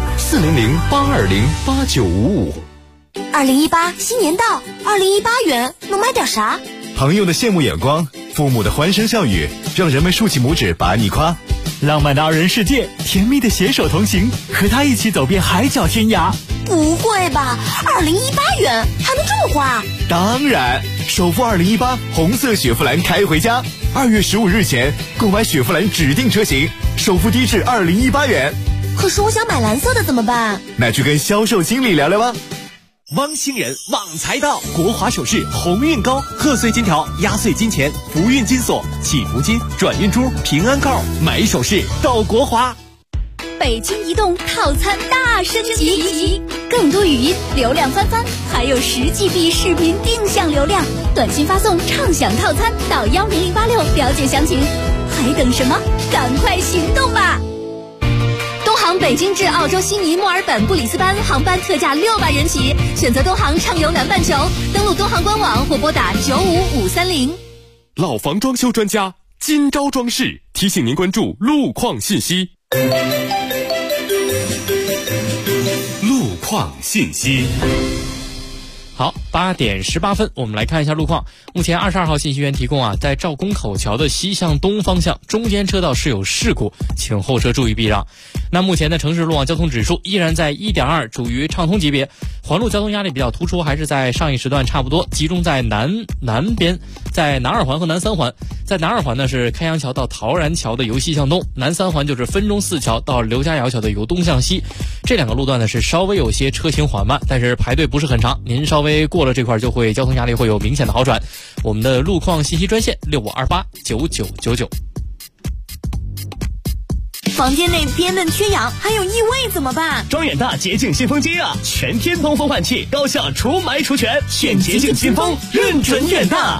400-820-8955。 2018新年到，2018元能买点啥？ 朋友的羡慕眼光，父母的欢声笑语，让人们竖起拇指把你夸。浪漫的2人世界，甜蜜的携手同行，和他一起走遍海角天涯。 不会吧，2018元还能这么花？ 当然，首付2018红色雪佛兰开回家，2月15日前购买雪佛兰指定车型，首付低至2018元。 可是我想买蓝色的怎么办？ 那去跟销售经理聊聊吧。 汪星人旺财到，国华首饰鸿运高，贺岁金条、压岁金钱、福运金锁、祈福金、转运珠、平安扣，买首饰到国华。 北京移动套餐大升级，更多语音流量翻番，还有10GB 视频定向流量，短信发送畅享套餐到10086了解详情。还等什么？赶快行动吧！东航北京至澳洲悉尼、墨尔本、布里斯班航班特价600元起，选择东航畅游南半球，登录东航官网或拨打95530。 老房装修专家今朝装饰提醒您关注路况信息。路况信息。 好，8点18分，我们来看一下路况。目前22号信息源提供啊，在赵公口桥的西向东方向中间车道是有事故，请后车注意避让。那目前的城市路网交通指数依然在1.2，处于畅通级别。环路交通压力比较突出，还是在上一时段差不多，集中在南边，在南2环和南3环。在南2环呢是开阳桥到陶然桥的由西向东，南3环就是分钟寺桥到刘家窑桥的由东向西。这2个路段呢是稍微有些车行缓慢，但是排队不是很长，您稍微过了这块就会交通压力会有明显的好转。我们的路况信息专线65289999。 房间内憋闷缺氧，还有异味怎么办？ 庄远大洁净新风机啊，全天通风换气，高效除霾除醛，选洁净新风，认准远大。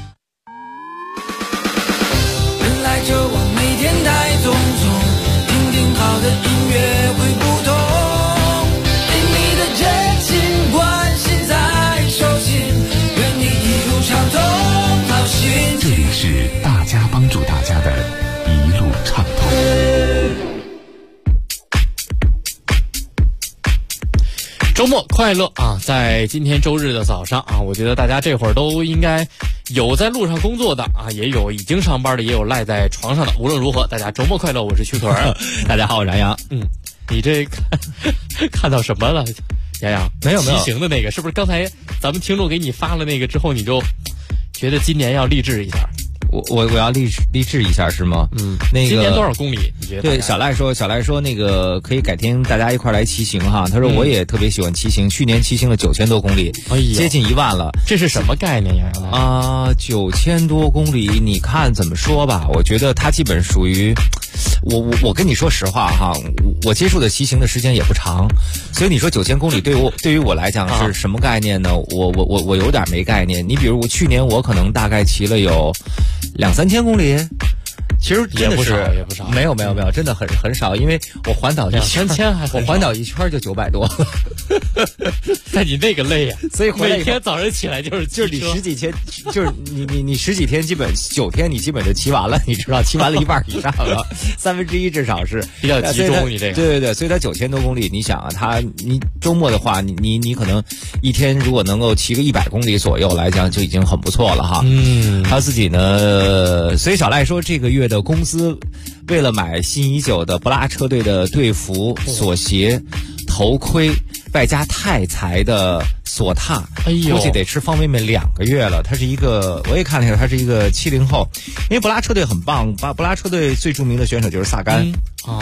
人来这往，每天太匆匆，听听好的音乐会不同，对你的真情关心在手心，愿你一路畅通，好心情。 这里是大家帮助大家的一路畅通。 周末快乐啊！在今天周日的早上啊，我觉得大家这会儿都应该有在路上工作的啊，也有已经上班的，也有赖在床上的。无论如何，大家周末快乐！我是曲可儿， 大家好，我是杨洋。 你这看到什么了？杨洋， 没有骑行的那个，是不是刚才咱们听众给你发了那个之后，你就觉得今年要励志一下？ 我要励志一下是吗？那个今年多少公里？你觉得？ 对，小赖说那个可以改天大家一块来骑行哈。他说我也特别喜欢骑行，去年骑行了9000多公里，接近1万了。 这是什么概念呀 ？9000多公里，你看怎么说吧？我觉得它基本属于我跟你说实话哈，我接触的骑行的时间也不长，所以你说9000公里对于我来讲是什么概念呢？我有点没概念。你比如我去年我可能大概骑了有2-3千公里，其实真的是也不少， 没有，真的很少，因为我环岛 2-3千还我环岛一圈就900多， 那你那个累呀， 所以每天早上起来就是你10几天，就是你10几天，基本9天你基本就骑完了，你知道，骑完了一半以上了，1/3至少是比较集中。你这个对，所以它9000多公里，你想啊，你周末的话，你可能一天如果能够骑个100公里左右来讲，就已经很不错了哈。他自己呢，所以小赖说这个月的工资为了买心仪久的不拉车队的队服、锁鞋、头盔， 外加太财的索踏， 估计得吃方便面2个月了。他是一个，我也看了一下，他是一个70后，因为博拉车队很棒，博拉车队最著名的选手就是萨甘。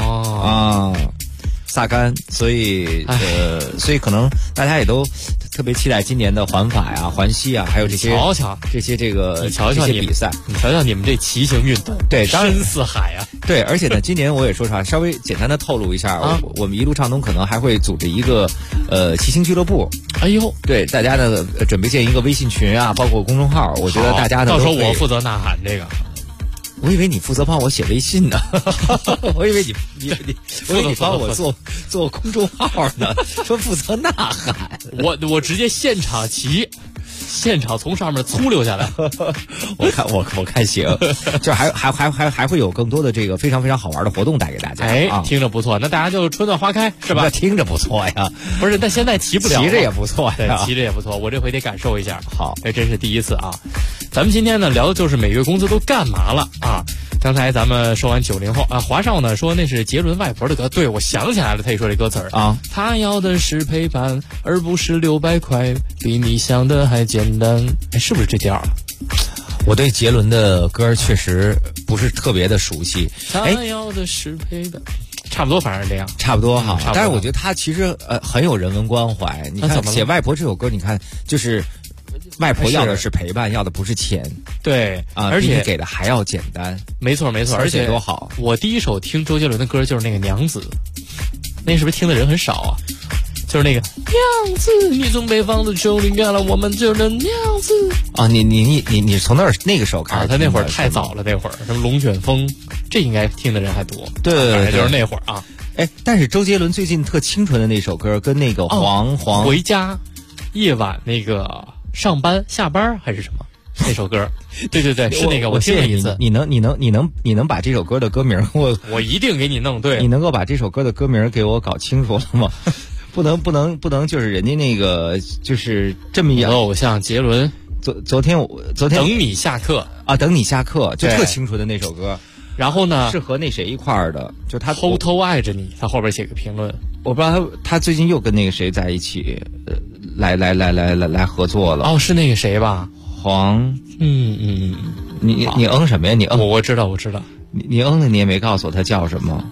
萨甘，所以可能大家也都特别期待今年的环法呀、环西啊，还有这些这些比赛。 你瞧瞧你们这骑行运动， 对， 深似海啊。 对，而且呢，今年我也说实话，稍微简单的透露一下，我们一路畅通可能还会组织一个骑行俱乐部。对，大家呢准备建一个微信群啊，包括公众号，我觉得大家呢到时候我负责呐喊这个。 我以为你负责帮我写微信呢，我以为你帮我做公众号呢，说负责呐喊， 我直接现场骑，现场从上面粗溜下来。 我看行，就还会有更多的这个非常非常好玩的活动带给大家。 听着不错，那大家就春暖花开是吧？ 听着不错呀， 不是，但现在骑不了， 骑着也不错呀， 骑着也不错，我这回得感受一下。 好， 这真是第一次啊。咱们今天呢聊的就是每月工资都干嘛了啊？刚才咱们说完90后啊，华少呢说那是杰伦外婆的歌，对，我想起来了，他一说这歌词儿啊， 他要的是陪伴，而不是600块，比你想的还简单，是不是这调啊？ 我对杰伦的歌确实不是特别的熟悉。 他要的是陪伴，差不多，反正这样， 差不多哈。但是我觉得他其实很有人文关怀。你看写外婆这首歌，你看就是外婆要的是陪伴，要的不是钱。 对而且给的还要简单。 没错， 而且多好。 我第一首听周杰伦的歌就是那个《娘子》，那是不是听的人很少啊？就是那个娘子，你从北方的丘陵看了我们就是娘子啊！你从那个时候开始， 他那会儿太早了，那会儿什么龙卷风，这应该听的人还多。 对， 就是那会儿啊。 但是周杰伦最近特清纯的那首歌，跟那个黄回家夜晚那个上班下班还是什么那首歌？对，是那个，我听了一次。 你能把这首歌的歌名我一定给你弄对。 你能够把这首歌的歌名给我搞清楚了吗？不能，就是人家那个就是这么一样。 偶像杰伦， 昨天等你下课啊，等你下课就特清纯的那首歌。 然后呢， 是和那谁一块儿的，就他偷偷爱着你。他后边写个评论， 我不知道他最近又跟那个谁在一起，来合作了。 是那个谁吧？ 黄，你什么呀？你我知道。 你的你也没告诉我他叫什么。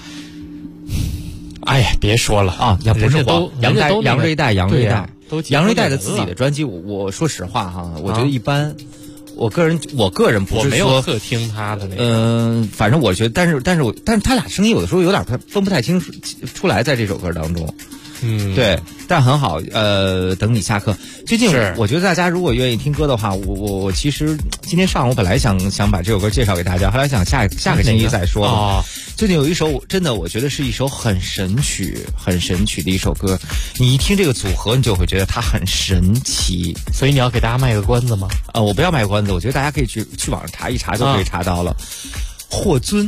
哎呀，别说了啊！不是黄杨瑞代，杨瑞代的自己的专辑，我说实话哈，我觉得一般。我个人不是说我没有特听他的那个， 反正我觉得，但是他俩声音有的时候有点分不太清楚出来，在这首歌当中。对，但很好。等你下课。最近我觉得大家如果愿意听歌的话，我其实今天上午本来想把这首歌介绍给大家，后来想下个星期再说吧。最近有一首真的，我觉得是一首很神曲的一首歌。你一听这个组合，你就会觉得它很神奇。 所以你要给大家卖个关子吗？ 我不要卖关子，我觉得大家可以去网上查一查，就可以查到了。霍尊，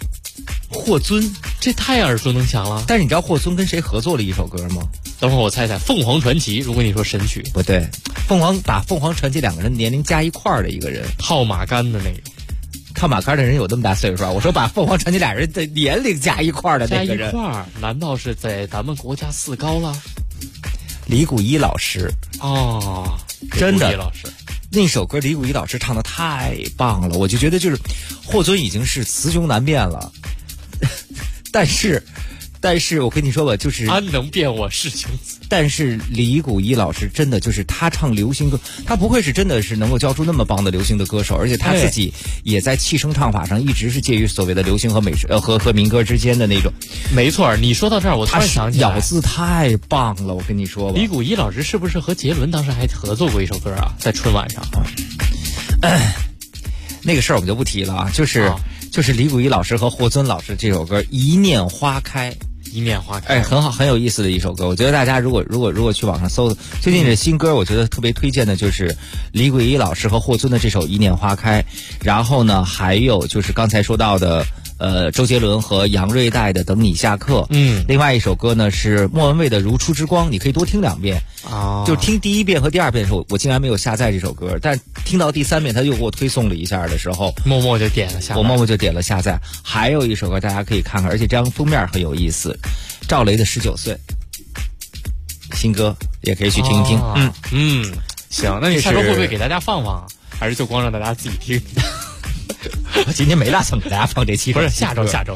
这太耳熟能详了。 但是你知道霍尊跟谁合作了一首歌吗？ 等会儿我猜猜，凤凰传奇。如果你说神曲， 不对，把凤凰传奇2个人年龄加一块儿的一个人， 套马杆的那个。 套马杆的人有这么大岁数啊？我说把凤凰传奇2人的年龄加一块儿的那个人， 加一块儿，难道是在咱们国家4高了？ 李谷一老师真的， 李谷一老师那首歌李谷一老师唱的太棒了，我就觉得就是霍尊已经是雌雄难辨了，但是我跟你说吧，就是安能辨我是雄雌。 但是李谷一老师真的就是他唱流行歌，他不愧是真的是能够教出那么棒的流行的歌手，而且他自己也在气声唱法上一直是介于所谓的流行和和民歌之间的那种。 没错，你说到这儿，我突然想起来， 咬字太棒了，我跟你说吧。 李谷一老师是不是和杰伦当时还合作过一首歌啊？在春晚上那个事儿我们就不提了啊，就是李谷一老师和霍尊老师这首歌《一念花开》。 一念花开， 很好，很有意思的一首歌。我觉得大家如果去网上搜最近的新歌，我觉得特别推荐的就是李谷一老师和霍尊的这首《一念花开》，然后呢，还有就是刚才说到的周杰伦和杨瑞代的《等你下课》。另外一首歌呢是莫文蔚的《如初之光》，你可以多听2遍。就听第1遍和第2遍的时候，我竟然没有下载这首歌，但听到第3遍他又给我推送了一下的时候， 默默就点了下载。 我默默就点了下载。还有一首歌大家可以看看，而且这张封面很有意思，赵雷的19岁。 新歌，也可以去听一听。 行，那你下周会不会给大家放放，还是就光让大家自己听？ 我今天没打算给大家放这期， 不是下周下周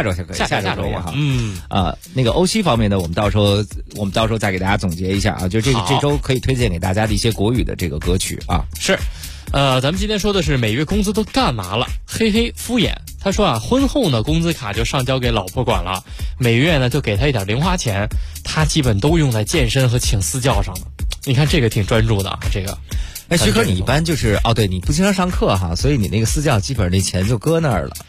啊，那个欧西方面呢，我们到时候再给大家总结一下啊，就这周可以推荐给大家的一些国语的这个歌曲啊。 是，咱们今天说的是每月工资都干嘛了？嘿嘿，敷衍。他说啊，婚后呢，工资卡就上交给老婆管了，每月呢就给他一点零花钱，他基本都用在健身和请私教上了。你看这个挺专注的啊，这个。 哎，徐哥，你一般就是对，你不经常上课哈，所以你那个私教基本上那钱就搁那儿了。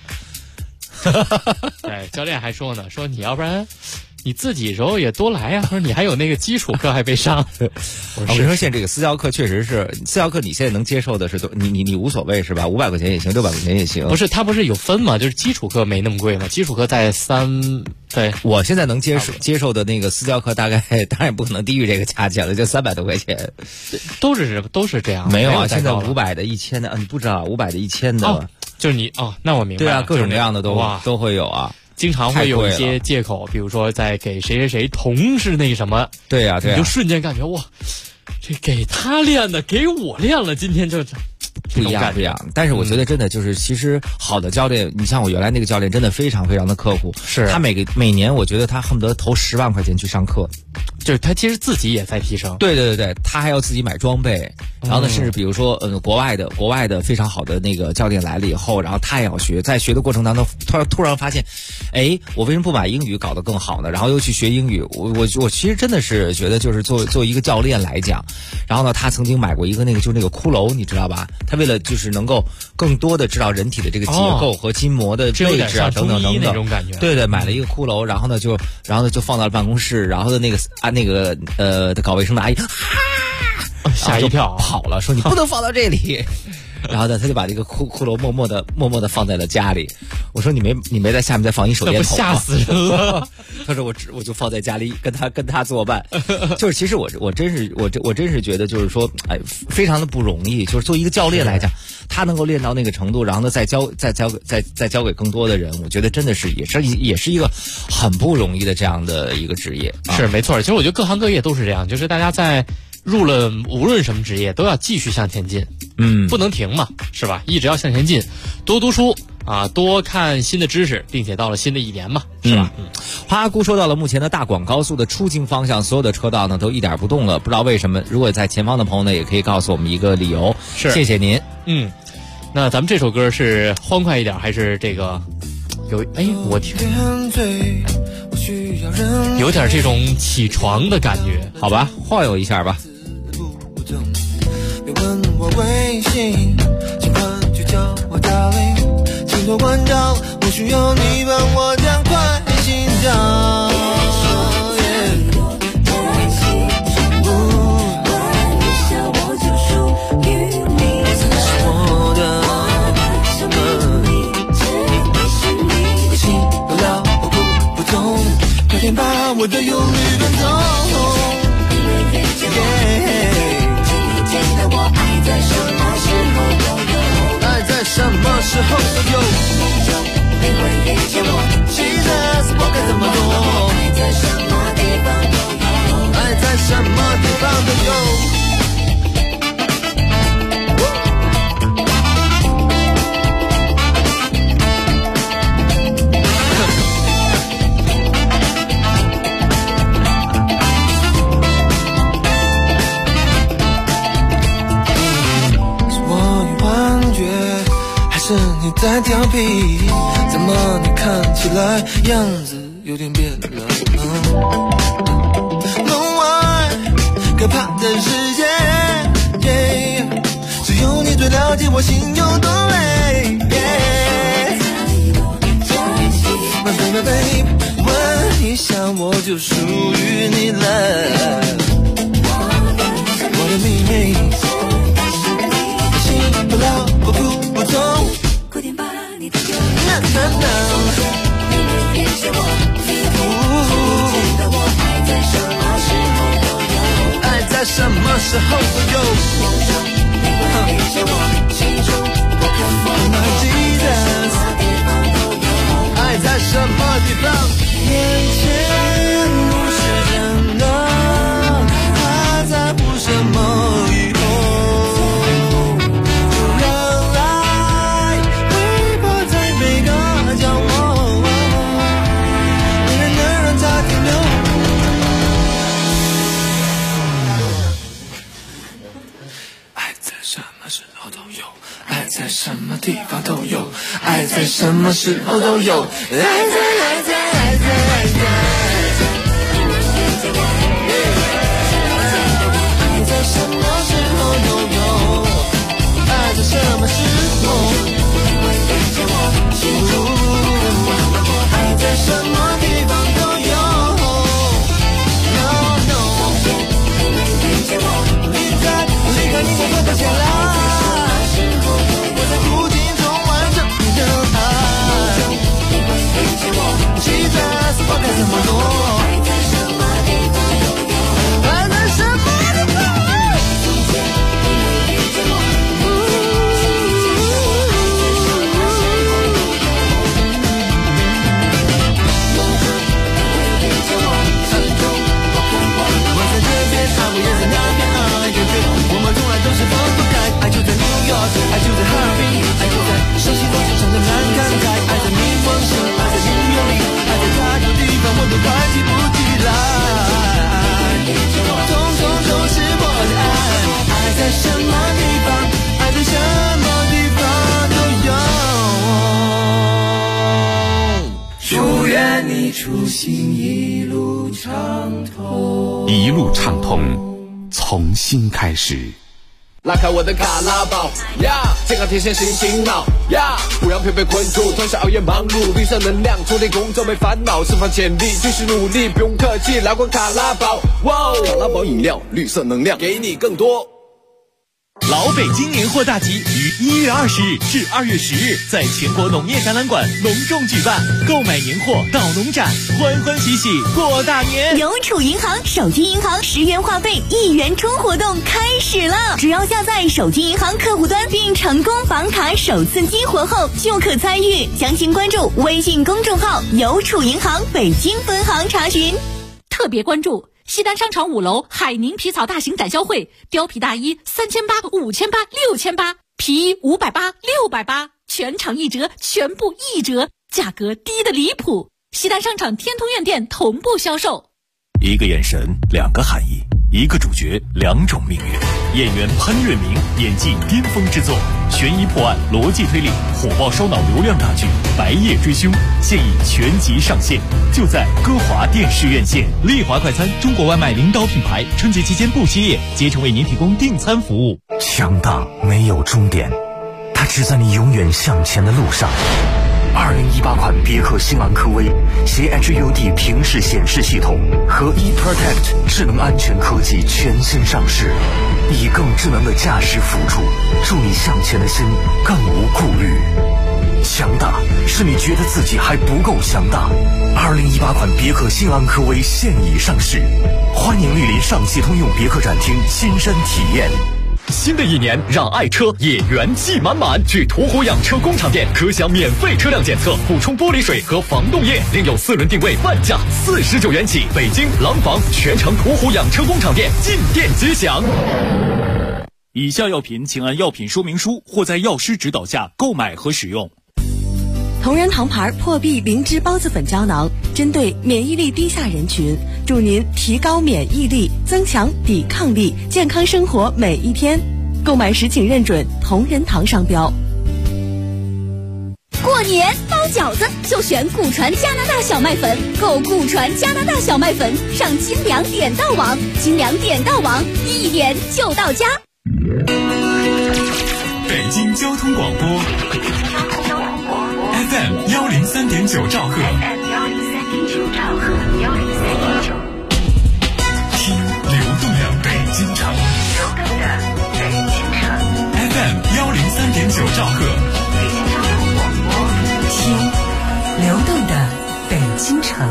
对，教练还说呢，说你要不然你自己时候也多来呀，说你还有那个基础课还没上。 我跟你说，现在这个私教课确实是私教课，你现在能接受的是多，你无所谓是吧？500块钱也行，600块钱也行。 不是，它不是有分吗？就是基础课没那么贵吗？基础课在对， 我现在能接受的那个私教课，大概当然不可能低于这个价钱了，就300多块钱， 都是这样。 没有啊，现在500的、1000的，你不知道500的、1000的， 就是你那我明白了。 对啊，各种各样的都会有啊。 经常会有一些借口，比如说在给谁同事那什么， 对呀， 你就瞬间感觉哇，这给他练的，给我练了，今天就不一样。但是我觉得真的就是，其实好的教练，你像我原来那个教练，真的非常非常的刻苦， 是他每年我觉得他恨不得投10万块钱去上课。 就是他其实自己也在提升， 对，他还要自己买装备，然后呢，甚至比如说国外的非常好的那个教练来了以后，然后他也要学，在学的过程当中，突然发现，哎，我为什么不把英语搞得更好呢？然后又去学英语，我其实真的是觉得，就是做一个教练来讲，然后呢，他曾经买过一个那个就是那个骷髅，你知道吧？他为了就是能够更多的知道人体的这个结构和筋膜的位置啊等等那种感觉， 对，买了一个骷髅，然后呢就放到了办公室，然后的那个搞卫生的阿姨吓一跳跑了，说你不能放到这里。然后呢，他就把这个骷髅默默的放在了家里。我说你没在下面再放一手电筒， 吓死人了。 他说我就放在家里跟他作伴。就是其实我真是觉得就是说，哎，非常的不容易。就是作为一个教练来讲，他能够练到那个程度，然后呢再教给更多的人，我觉得真的是也是一个很不容易的这样的一个职业。 是没错，其实我觉得各行各业都是这样，就是大家在入了无论什么职业都要继续向前进，不能停嘛，是吧？一直要向前进，多读书啊，多看新的知识，并且到了新的一年嘛，是吧？ 花姑说到了目前的大广高速的出京方向，所有的车道呢都一点不动了，不知道为什么。如果在前方的朋友呢，也可以告诉我们一个理由。 是， 谢谢您。 那咱们这首歌是欢快一点，还是这个我听有点这种起床的感觉？ 好吧，晃悠一下吧。 别问我微信，尽管就叫我 darling， 请多关照，我需要你帮我加快心跳。快点把我的忧虑赶走。爱在什么时候都有，你会遇见我，其实我该怎么做？爱在什么地方都有，爱在什么地方都有。是你在调皮，怎么你看起来样子有点变了门外可怕的世界，只有你最了解我心有多累。My baby baby， 问一下我就属于你了，我的秘密，醒不了不哭不痛，快点把你的忧虑赶走。你能遇见我，你见到我，爱在什么时候都有，爱在什么时候都有。你会遇见我，心中我渴望。My Jesus， 什么地方都有，爱在什么地方？眼前是真的。 在什么时候都有，爱在爱在爱在爱在，爱在什么时候都有，爱在什么时候，爱在什么地方都有。离开你我不再见了，我在途径中完整你的爱，期待是否该怎么做，爱在什么地方都有，爱在什么地方。我在这边，他们也在那边，爱越追，我们从来都是分不开。爱就在 New York， 爱就在哈尔滨，爱就在熟悉我经常的栏杆台，爱在你梦醒，爱在音乐里，爱在太多地方我都快记不起来，统统都是我的爱，爱在什么地方，爱在什么地方都有。祝愿你出行一路畅通， 一路畅通，从新开始。 拉开我的卡拉宝呀，健康天线醒醒脑呀，不让疲惫困住，通宵熬夜忙碌，绿色能量充电工作没烦恼，释放潜力继续努力，不用客气，来罐卡拉宝，哇，卡拉宝饮料，绿色能量，给你更多。 老北京年货大集于1月20日至2月10日在全国农业展览馆隆重举办，购买年货到农展，欢欢喜喜过大年。 邮储银行手机银行10元话费1元充活动开始了，只要下载手机银行客户端并成功绑卡首次激活后就可参与，详情关注微信公众号邮储银行北京分行查询。 特别关注西单商场5楼海宁皮草大型展销会，貂皮大衣3800、5800、6800，皮衣580、680，全场1折，全部1折，价格低得离谱。西单商场天通苑店同步销售。 一个眼神2个含义，一个主角2种命运。演员潘粤明演技巅峰之作，悬疑破案、逻辑推理，火爆烧脑流量大剧《白夜追凶》现已全集上线，就在歌华电视院线。丽华快餐，中国外卖领导品牌，春节期间不歇业，竭诚为您提供订餐服务。 强大没有终点，它只在你永远向前的路上。2018款别克星昂科威携 HUD 平视显示系统和 eProtect 智能安全科技全新上市，以更智能的驾驶辅助，助你向前的心更无顾虑。强大是你觉得自己还不够强大。2018款别克星昂科威现已上市，欢迎莅临上汽通用别克展厅亲身体验。 新的一年，让爱车也元气满满。去途虎养车工厂店，可享免费车辆检测、补充玻璃水和防冻液，另有4轮定位半价，49元起。北京廊坊全城途虎养车工厂店进店即享。 以下药品请按药品说明书或在药师指导下购买和使用。 同仁堂牌破壁灵芝孢子粉胶囊，针对免疫力低下人群，助您提高免疫力，增强抵抗力，健康生活每一天。购买时请认准同仁堂商标。 过年包饺子就选古传加拿大小麦粉，购古传加拿大小麦粉上精粮点到网，精粮点到网，1点就到家。 北京交通广播 FM 103.9兆赫，听流动的北京城，FM 103.9兆赫， 听流动的北京城。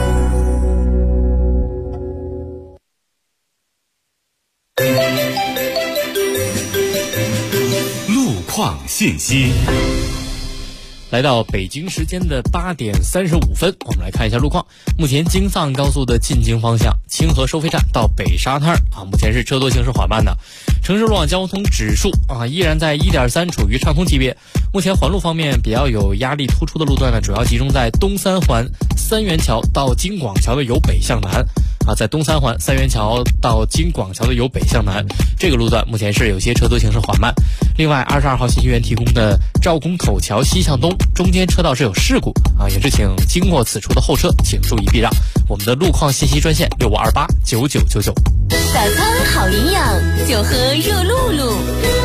路况信息。 来到北京时间的8点35分，我们来看一下路况。目前京藏高速的进京方向，清河收费站到北沙滩目前是车多行驶缓慢的。城市路网交通指数依然在 1.3， 处于畅通级别。目前环路方面比较有压力突出的路段呢，主要集中在东三环三元桥到京广桥的由北向南， 在东三环三元桥到京广桥的由北向南这个路段，目前是有些车多行驶缓慢。另外，22号信息源提供的赵公口桥西向东中间车道是有事故也是请经过此处的后车请注意避让。我们的路况信息专线65289999。 早餐好营养，就喝热露露。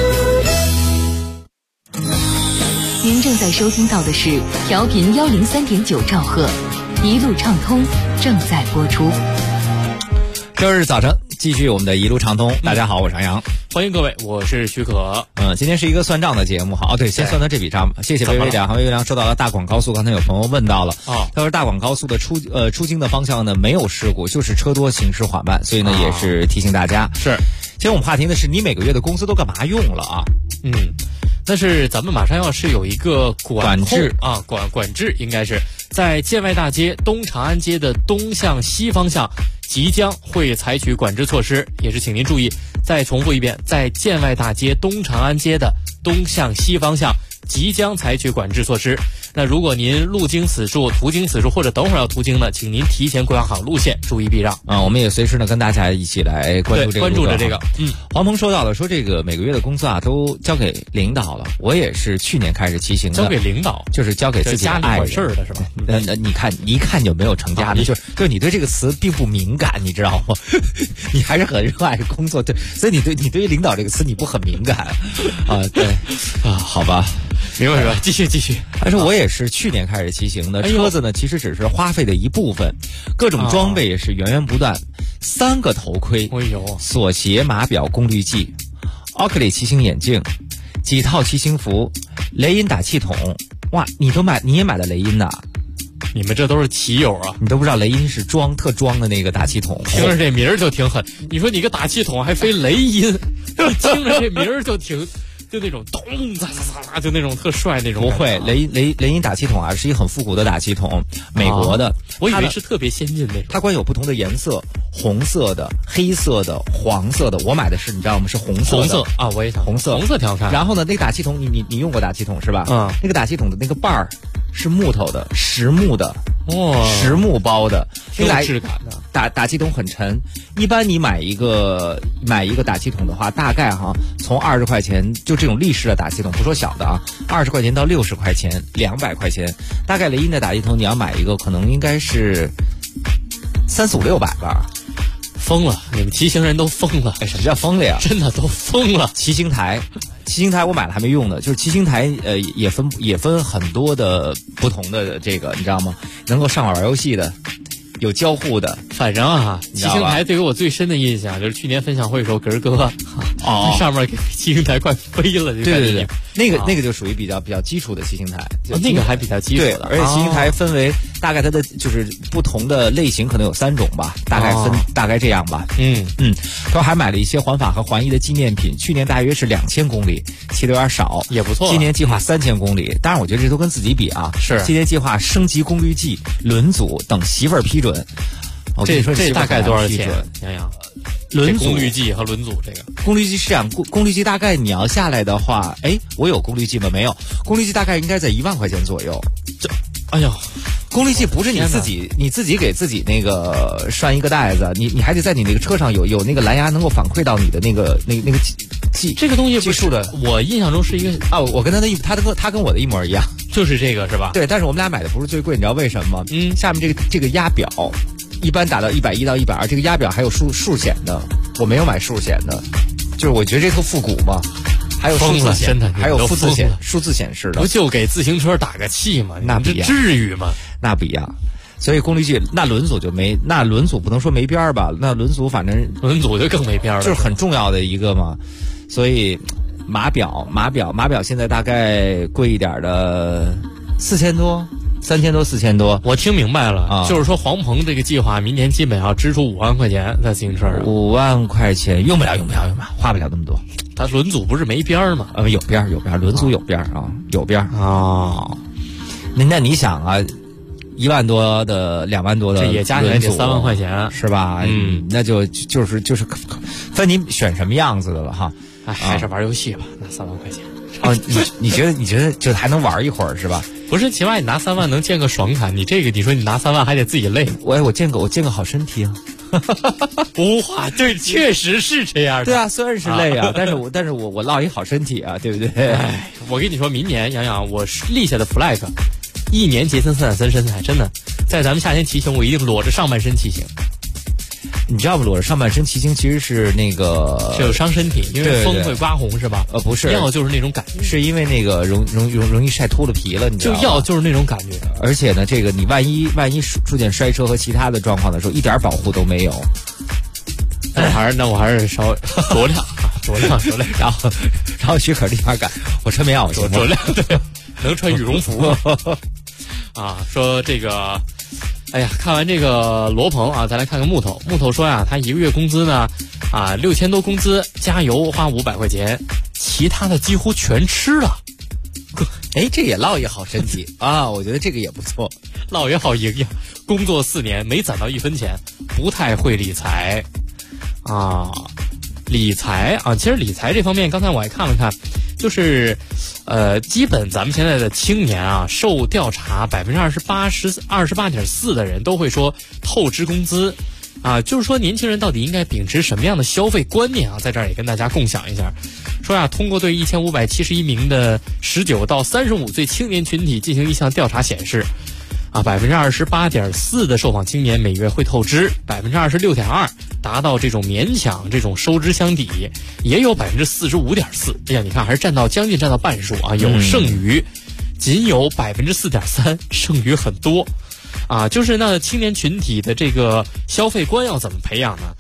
您正在收听到的是调频103.9兆赫，一路畅通正在播出。 周日早晨继续我们的一路畅通。大家好，我是杨洋， 欢迎各位，我是许可。 今天是一个算账的节目。好，对，先算算这笔账吧。谢谢微微良，微微良说到了大广高速，刚才有朋友问到了他说大广高速的出京的方向呢没有事故，就是车多行驶缓慢，所以呢也是提醒大家。 是， 其实我们话题的是你每个月的工资都干嘛用了啊？ 但是咱们马上要是有一个管制管制应该是在建外大街东长安街的东向西方向即将会采取管制措施，也是请您注意，再重复一遍，在建外大街东长安街的东向西方向即将采取管制措施。那如果您路经此处、途经此处，或者等会儿要途经呢，请您提前规划好路线，注意避让。 我们也随时呢跟大家一起来关注着这个。黄鹏说到了，说这个每个月的工资都交给领导了。我也是去年开始骑行的。 交给领导， 就是交给自己的爱人。家里管事儿的是吧？ 你看一看就没有成家的，就是你对这个词并不敏感，你知道吗？你还是很热爱工作，对，所以你对于领导这个词你不很敏感对好吧。 明白，继续。 但是我也是去年开始骑行的，车子呢其实只是花费的一部分，各种装备也是源源不断，3个头盔，锁鞋、码表、功率计，奥克利骑行眼镜，几套骑行服，雷音打气筒。哇，你也买了雷音呐？ 你们这都是骑友啊！ 你都不知道雷音是特装的那个打气筒， 听着这名儿就挺狠。你说你个打气筒还非雷音，听着这名儿就那种咚嚓嚓嚓，就那种特帅那种。 不会，雷音打气筒是一个很复古的打气筒，美国的。 我以为是特别先进的。 它关有不同的颜色，红色的、黑色的、黄色的。我买的是你知道吗？是红色的。 红色我也想红色挺好看。 然后呢，那个打气筒你用过打气筒是吧？那个打气筒的那个把儿是木头的，实木的。实木包的， 挺有质感的。 打气筒很沉，一般你买一个打气筒的话，大概从20块钱，就这种立式的打气筒，不说小的20块钱到60块钱、200块钱，大概雷音的打气筒你要买一个，可能应该是300、500、600吧。 疯了，你们骑行人都疯了。 什么叫疯了呀？ 真的都疯了。 骑行台我买了还没用呢，就是骑行台也分很多的不同的这个，你知道吗？能够上网玩游戏的，有交互的。 反正骑行台对于我最深的印象就是去年分享会的时候，根儿哥上面给骑行台快飞了。 对，那个就属于比较基础的骑行台， 那个还比较基础的。 而且骑行台分为大概它的就是不同的类型，可能有3种吧，大概这样吧。他还买了一些环法和环意的纪念品，去年大约是2000公里，骑得有点少， 也不错。 今年计划3000公里，当然我觉得这都跟自己比是今年计划升级功率计、轮组等媳妇儿批准。 这大概多少钱？洋洋， 轮组、 功率计和轮组这个功率计是这样，功率计大概你要下来的话，我有功率计吗？没有，功率计大概应该在1万块钱左右。功率计不是你自己给自己那个拴一个带子，你还得在你那个车上有那个蓝牙能够反馈到你的那个计这个东西计数的。 我印象中是一个我跟他跟我的一模一样， 就是这个是吧？ 对，但是我们俩买的不是最贵，你知道为什么吗？下面这个压表一般打到110到120，这个压表还有数显的，我没有买数显的，就是我觉得这特复古嘛。还有数字显，还有数字显示的， 不就给自行车打个气吗？ 那不一样， 至于吗？ 那不一样。所以功率计那轮组就没，那轮组不能说没边儿吧？那轮组反正轮组就更没边儿了， 就是很重要的一个嘛。所以码表现在大概贵一点的4000多。3000多4000多， 我听明白了就是说黄鹏这个计划明年基本要支出5万块钱在自行车上。 5万块钱用不了，花不了那么多。 他轮组不是没边儿吗？ 有边儿，轮组有边儿有边儿那你想1万多的2万多的， 这也加起来得3万块钱是吧？那就是分你选什么样子的了哈。 还是玩游戏吧，拿3万块钱。 你觉得就还能玩一会儿是吧？ 不是，起码你拿3万能见个爽感，你这个你说你拿3万还得自己累。 我见个好身体啊。 哇，对，确实是这样的。 对啊，虽然是累啊，但是我落一好身体啊，对不对？ 哎，我跟你说，明年洋洋我立下的 flag， 1年结成3.3身材，真的，在咱们夏天骑行，我一定裸着上半身骑行。 你知道不？裸着上半身骑行其实是那个是有伤身体，因为风会刮红，是吧？ 不是， 要就是那种感觉， 是因为那个容易晒秃了皮了，你知道吗？ 就是那种感觉。 而且呢，这个你万一出现摔车和其他的状况的时候，一点保护都没有。 那我还是稍微酌量， 然后许可立马改，我穿棉袄行吗？ 酌量，对，能穿羽绒服啊。说这个。哎呀，看完这个罗鹏啊，再来看看木头。木头说呀，他一个月工资呢，6000多工资，加油花500块钱，其他的几乎全吃了。 哎，这也落一好身体啊，我觉得这个也不错， 落也好营养。工作4年没攒到1分钱，不太会理财啊。理财啊，其实理财这方面，刚才我还看了看，就是基本咱们现在的青年啊，受调查28.4%的人都会说透支工资啊，就是说年轻人到底应该秉持什么样的消费观念啊，在这儿也跟大家共享一下。说呀，通过对1571名的19到35岁青年群体进行一项调查显示啊，28.4%的受访青年每月会透支，26.2%达到这种勉强这种收支相抵，也有45.4%。哎呀，你看还是将近占到半数啊，有剩余，仅有4.3%，剩余很多啊。就是那青年群体的这个消费观要怎么培养呢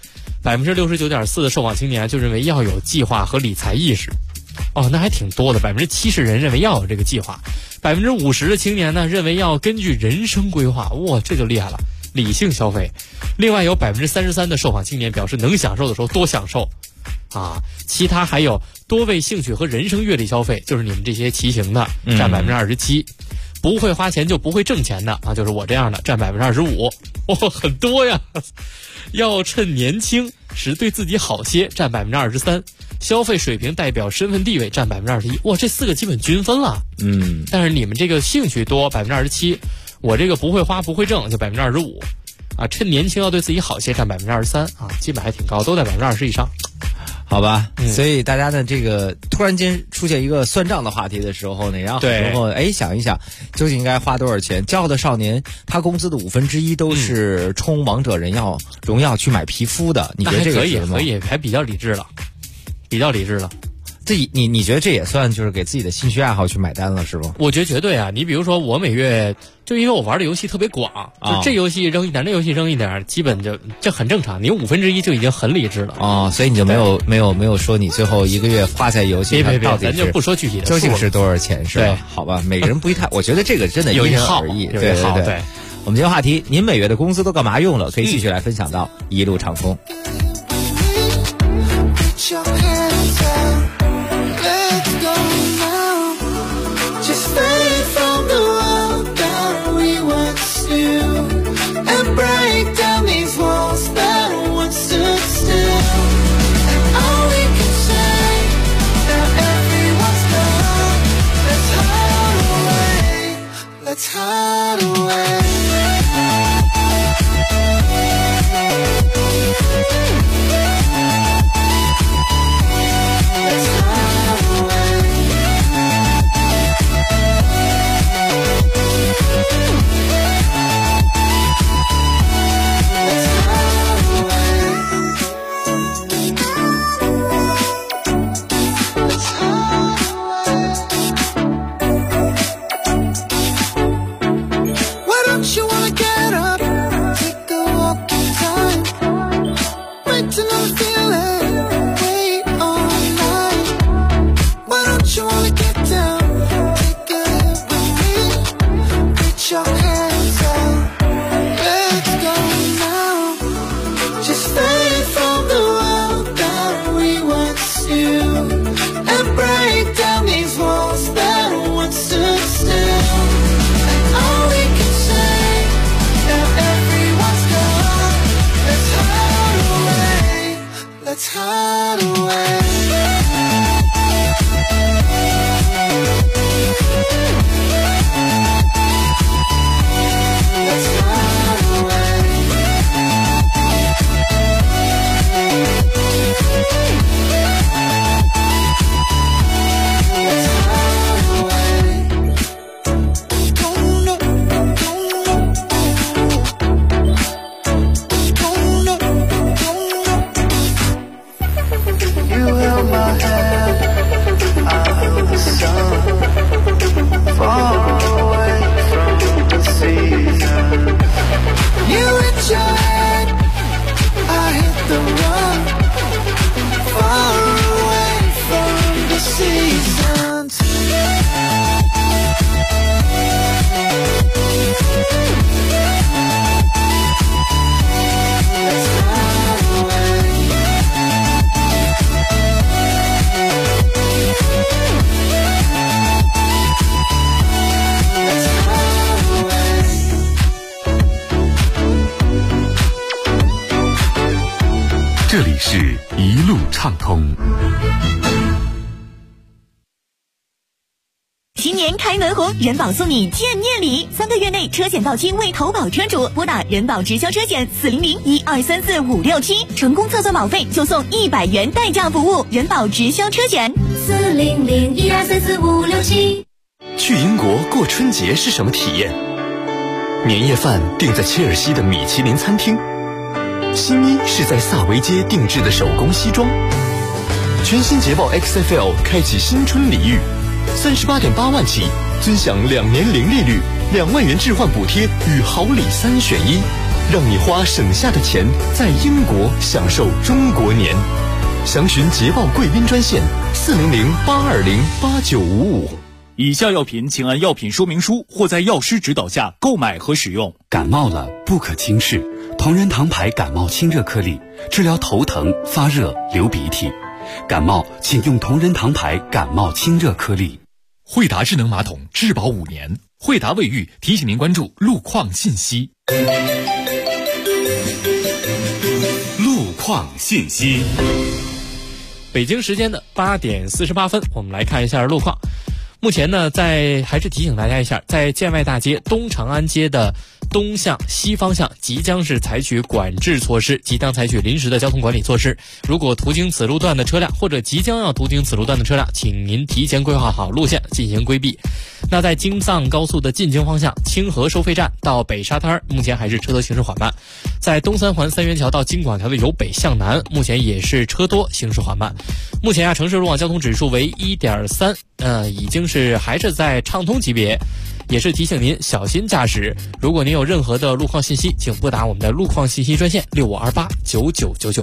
？69.4%的受访青年就认为要有计划和理财意识。哦，那还挺多的，70%人认为要有这个计划，50%的青年呢认为要根据人生规划，哇，这就厉害了，理性消费。另外有33%的受访青年表示能享受的时候多享受，啊，其他还有多为兴趣和人生阅历消费，就是你们这些骑行的占27%，不会花钱就不会挣钱的啊，就是我这样的占25%，哇，很多呀。要趁年轻时对自己好些，占23%。消费水平代表身份地位占21%，哇，这4个基本均分了。但是你们这个兴趣多27%，我这个不会花不会挣就25%，啊，趁年轻要对自己好些占23%啊，基本还挺高，都在20%以上。 好吧，所以大家呢，这个突然间出现一个算账的话题的时候呢，然后很多想一想，究竟应该花多少钱？骄傲的少年，他工资的1/5都是充王者荣耀去买皮肤的，你觉得这个可以，还比较理智了，比较理智了。 这你觉得这也算就是给自己的兴趣爱好去买单了是吗？ 我觉得绝对啊！你比如说我每月就因为我玩的游戏特别广，就这游戏扔一点，那游戏扔一点，基本就这很正常。你1/5就已经很理智了啊，所以你就没有说你最后一个月花在游戏上到底咱就不说具体的究竟是多少钱是吧？ 对， 好吧，每个人不一太，我觉得这个真的因人而异。对。我们今天话题，您每月的工资都干嘛用了？可以继续来分享到一路畅风。 畅通。 新年开门红，人保送你见面礼，3个月内车险到期未投保车主，拨打人保直销车险400-1234-567，成功测算保费就送100元代驾服务。人保直销车险 400-1234-567。 去英国过春节是什么体验？年夜饭订在切尔西的米其林餐厅，新衣是在萨维街定制的手工西装。全新捷豹 XFL 开启新春礼遇，38.8万起，尊享2年零利率，2万元置换补贴与好礼3选1，让你花省下的钱在英国享受中国年。详询捷豹贵宾专线400-820-8955。 以下药品请按药品说明书或在药师指导下购买和使用。 感冒了不可轻视，同仁堂牌感冒清热颗粒，治疗头疼、发热、流鼻涕。感冒请用同仁堂牌感冒清热颗粒。 惠达智能马桶质保5年。惠达卫浴提醒您关注路况信息。 路况信息。 北京时间的8点48分，我们来看一下路况。目前呢，还是提醒大家一下，在建外大街东长安街的东向西方向即将是采取管制措施，即将采取临时的交通管理措施。如果途经此路段的车辆或者即将要途经此路段的车辆，请您提前规划好路线进行规避。那在京藏高速的进京方向，清河收费站到北沙滩目前还是车多行驶缓慢。在东三环三元桥到京广桥的由北向南，目前也是车多行驶缓慢。目前城市路网交通指数为1.3，已经还是在畅通级别，也是提醒您小心驾驶。如果您有任何的路况信息，请拨打我们的路况信息专线65289999。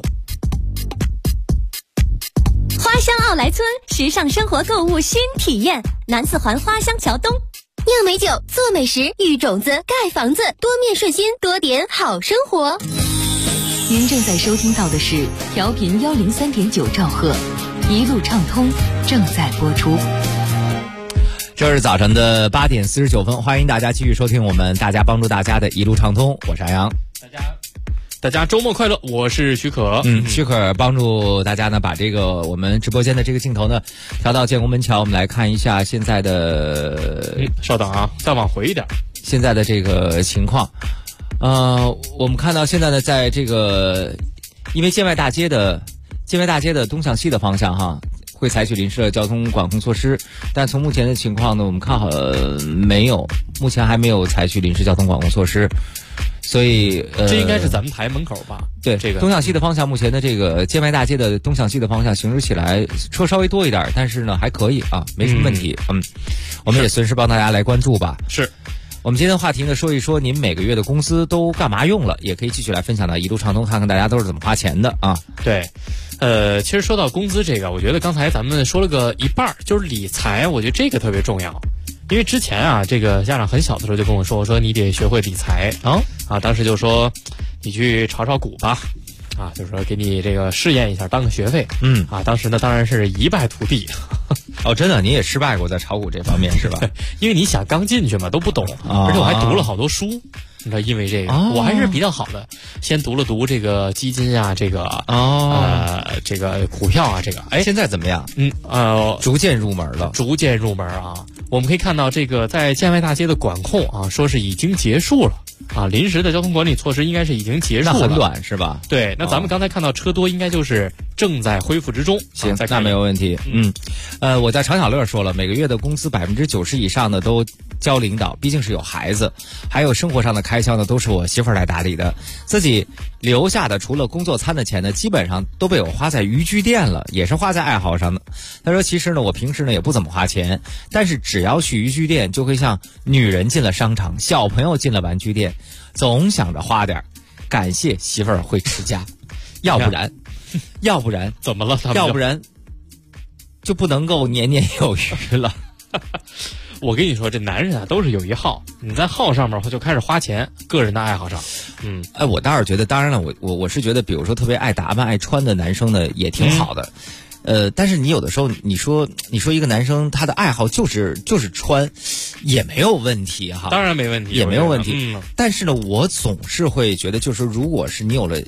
花乡奥莱村时尚生活购物新体验，南四环花乡桥东， 酿美酒，做美食，育种子，盖房子，多面顺心，多点好生活。 您正在收听到的是调频103.9兆赫，一路畅通正在播出。 这是早晨的8点49分，欢迎大家继续收听我们大家帮助大家的一路畅通，我是安阳。 大家周末快乐，我是许可。 许可帮助大家呢，把这个我们直播间的这个镜头呢调到建国门桥，我们来看一下现在的。 稍等啊，再往回一点， 现在的这个情况。我们看到现在呢，在这个因为建外大街的东向西的方向哈，会采取临时的交通管控措施，但从目前的情况呢，我们看好目前还没有采取临时交通管控措施，所以这应该是咱们台门口吧？ 对， 这个东向西的方向，目前的这个建外大街的东向西的方向行驶起来车稍微多一点，但是呢还可以啊，没什么问题。我们也随时帮大家来关注吧。 是。 我们今天的话题呢，说一说您每个月的工资都干嘛用了，也可以继续来分享到一路畅通，看看大家都是怎么花钱的啊。 对，其实说到工资这个，我觉得刚才咱们说了个一半，就是理财，我觉得这个特别重要。因为之前啊，这个家长很小的时候就跟我说你得学会理财啊，当时就说你去炒炒股吧。啊，就是说给你这个试验一下，当个学费。当时呢当然是一败涂地。 哦，真的，你也失败过在炒股这方面是吧？ 因为你想刚进去嘛，都不懂，而且我还读了好多书。你知道，因为这个，我还是比较好的，先读了读这个基金啊，这个这个股票啊，这个， 现在怎么样？逐渐入门了， 逐渐入门啊。我们可以看到，这个在建外大街的管控啊，说是已经结束了。临时的交通管理措施应该是已经结束了， 那很短是吧？ 对，那咱们刚才看到车多，应该就是正在恢复之中。 行，那没有问题。我在常小乐说了，每个月的工资90%以上的都交领导，毕竟是有孩子，还有生活上的开销呢，都是我媳妇儿来打理的。自己留下的除了工作餐的钱呢，基本上都被我花在渔具店了，也是花在爱好上的。他说，其实呢，我平时呢也不怎么花钱，但是只要去渔具店，就会像女人进了商场，小朋友进了玩具店，总想着花点。感谢媳妇儿会持家，要不然怎么了？ 要不然就不能够年年有余了。 我跟你说，这男人啊都是有一号，你在号上面就开始花钱，个人的爱好上。 我倒是觉得，当然了，我是觉得，比如说特别爱打扮、爱穿的男生呢，也挺好的。但是你有的时候，你说一个男生他的爱好就是穿，也没有问题哈。 当然没问题， 也没有问题。但是呢，我总是会觉得，就是如果是你有了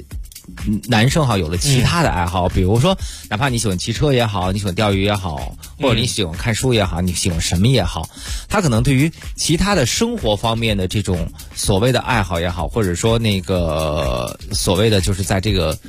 男生有了其他的爱好，比如说哪怕你喜欢骑车也好，你喜欢钓鱼也好，或者你喜欢看书也好，你喜欢什么也好，他可能对于其他的生活方面的这种所谓的爱好也好，或者说那个所谓的就是在这个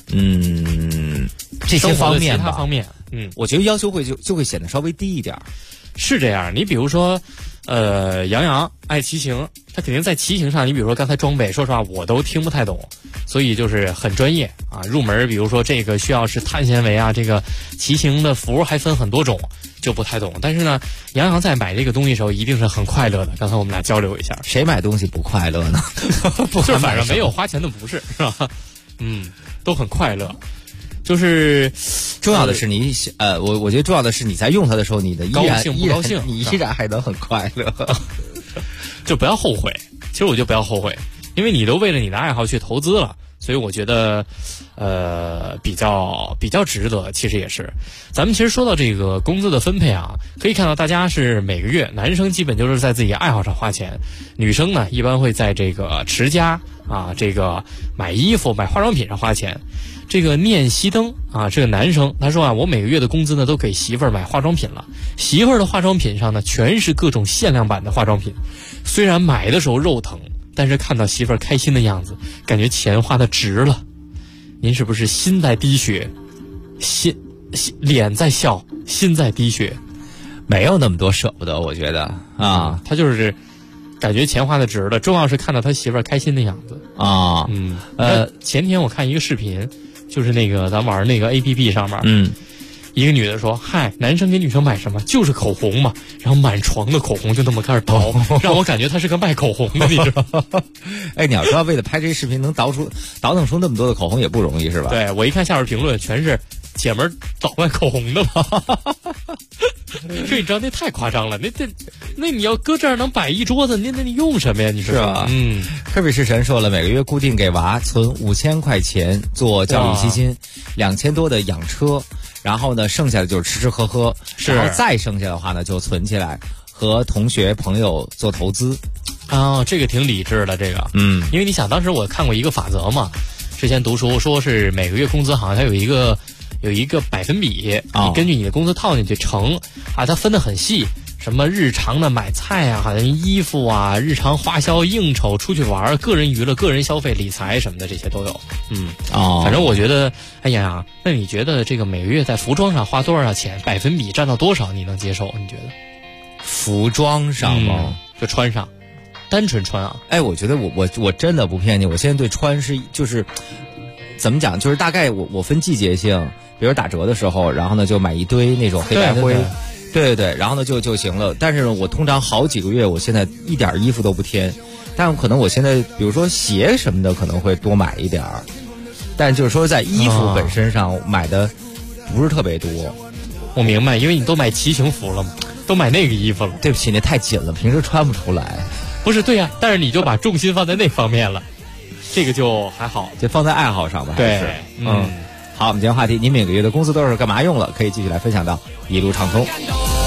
这些方面吧， 其他方面， 我觉得要求就会显得稍微低一点。 是这样，你比如说杨洋爱骑行，他肯定在骑行上，你比如说刚才装备，说实话我都听不太懂，所以就是很专业啊。入门比如说这个需要是碳纤维啊，这个骑行的服还分很多种，就不太懂。但是呢，杨洋在买这个东西的时候一定是很快乐的。刚才我们俩交流一下， 谁买东西不快乐呢？ 就是反正没有花钱的不是吧？都很快乐。就是重要的是你我觉得重要的是你在用它的时候，你的高兴不高兴， 你依然还能很快乐， 就不要后悔。其实我就不要后悔，因为你都为了你的爱好去投资了，所以我觉得比较值得。其实也是，咱们其实说到这个工资的分配啊，可以看到大家是每个月，男生基本就是在自己爱好上花钱，女生呢一般会在这个持家啊，这个买衣服、买化妆品上花钱。这个念熄灯啊，这个男生他说啊，我每个月的工资呢都给媳妇儿买化妆品了，媳妇儿的化妆品上呢全是各种限量版的化妆品，虽然买的时候肉疼，但是看到媳妇儿开心的样子，感觉钱花的值了。您是不是心在滴血，脸在笑，心在滴血？ 没有那么多舍不得，我觉得啊， 他就是感觉钱花的值了，重要是看到他媳妇儿开心的样子啊。 前天我看一个视频，就是那个咱玩那个 APP 上面，一个女的说：“嗨，男生给女生买什么？就是口红嘛。”然后满床的口红就那么开始倒，让我感觉她是个卖口红的，你知道吗？ 哎，你要说为了拍这视频能倒腾出那么多的口红也不容易，是吧？ 对，我一看下边评论全是姐们儿倒卖口红的吧。这你知道那太夸张了，那你要搁这儿能摆一桌子，那你用什么呀？你说是吧？科比式神说了，每个月固定给娃存5000块钱做教育基金，2000多的养车，然后呢剩下的就是吃吃喝喝，然后再剩下的话呢就存起来和同学朋友做投资。 这个挺理智的，这个因为你想当时我看过一个法则嘛，之前读书说是每个月工资好像它有一个百分比，你根据你的工资套进去乘啊，它分得很细，什么日常的买菜啊，好像衣服啊，日常花销、应酬、出去玩、个人娱乐、个人消费、理财什么的，这些都有。反正我觉得，哎呀，那你觉得这个每个月在服装上花多少钱，百分比占到多少你能接受？你觉得？ 服装上吗？ 就穿上，单纯穿啊？ 哎，我觉得我真的不骗你，我现在对穿就是怎么讲，就是大概我分季节性。比如打折的时候，然后呢就买一堆那种黑白灰，对，然后呢就行了。但是我通常好几个月，我现在一点衣服都不添，但可能我现在比如说鞋什么的可能会多买一点儿，但就是说在衣服本身上买的不是特别多。 我明白，因为你都买骑行服了嘛，都买那个衣服了。 对不起，那太紧了，平时穿不出来。 不是，对呀，但是你就把重心放在那方面了，这个就还好， 就放在爱好上吧。 对， 好，我们今天话题，您每个月的工资都是干嘛用了？可以继续来分享到一路畅通。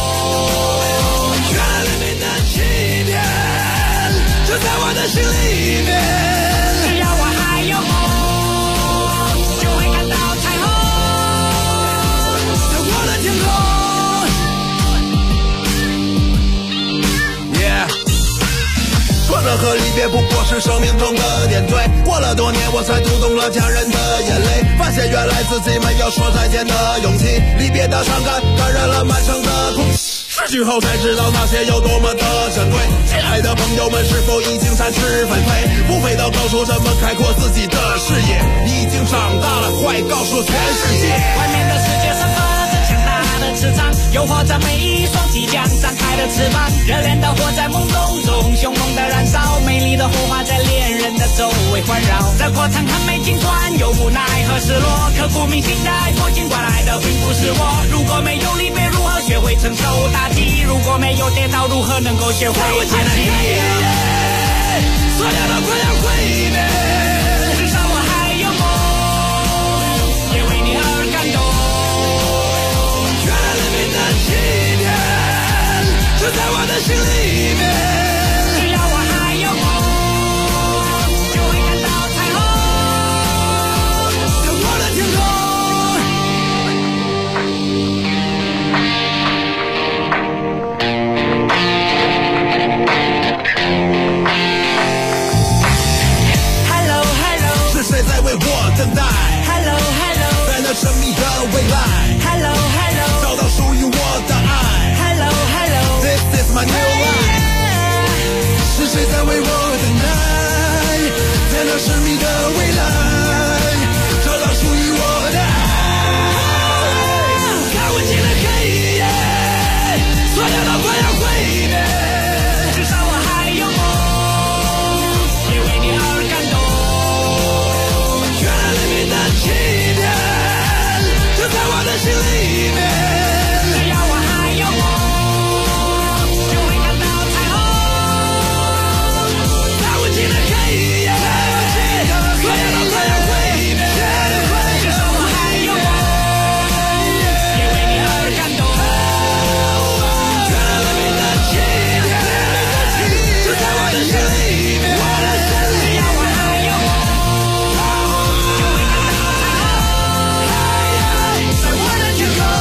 这和离别不过是生命中的点缀，过了多年我才读懂了家人的眼泪，发现原来自己没有说再见的勇气，离别的伤感感染了满城的空气，失去后才知道那些有多么的珍贵，亲爱的朋友们是否已经展翅纷飞，不飞到高处怎么开阔自己的视野，你已经长大了，快告诉全世界， 外面的世界散发着强大的磁场，诱惑着每一双即将展开的翅膀，热烈的火在梦中凶猛的燃烧，美丽的火花在恋人的周围环绕，这过程很美尽管有无奈和失落，刻骨铭心的爱过尽管来的并不是我，如果没有离别如何学会承受打击，如果没有跌倒如何能够学会爬起， 所有的快要毁灭， 至少我还有梦，也为你而感动， 原来黎明的起点就在我的心里面， 神秘的未来，找到属于我的爱。看不尽的黑夜，所有都快要毁灭，至少我还有梦，也为你而感动。原来黎明的起点就在我的心里面，只要我还有梦，就会看到彩虹。看不尽的黑夜，所有都快要毁灭，至少我还有梦，也为你而感动。原来黎明的起点就在我的心里面，只要我还有梦，就会看到彩虹。So why don't you go？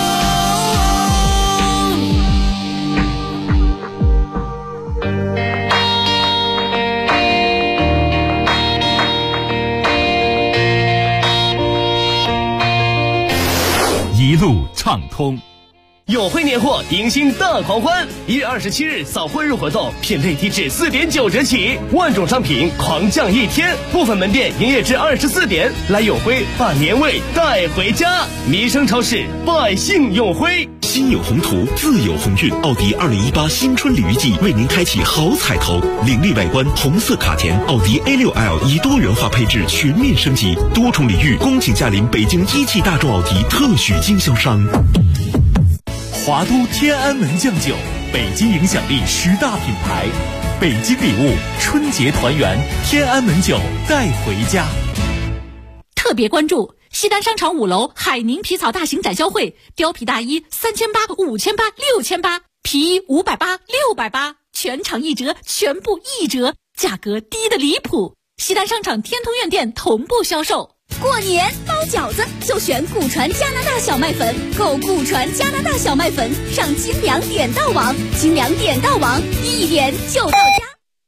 一路畅通。 永辉年货迎新大狂欢，1月27日扫婚日活动，品类低至4.9折起，万种商品狂降1天，部分门店营业至24点。来永辉把年味带回家，民生超市，百姓永辉。 心有宏图，自有鸿运。奥迪2018新春礼遇季为您开启好彩头，凌厉外观，红色卡钿，奥迪 A6L 以多元化配置全面升级，多重礼遇，恭请驾临北京一汽大众奥迪特许经销商。 华都天安门酱酒，北京影响力10大品牌，北京礼物，春节团圆，天安门酒带回家。 特别关注西单商场5楼海宁皮草大型展销会，貂皮大衣3800、5800、6800，皮衣580、680，全场1折，全部1折，价格低得离谱。西单商场天通苑店同步销售。 过年包饺子就选古传加拿大小麦粉，购古传加拿大小麦粉上精粮点到网，精粮点到网，一点就到家。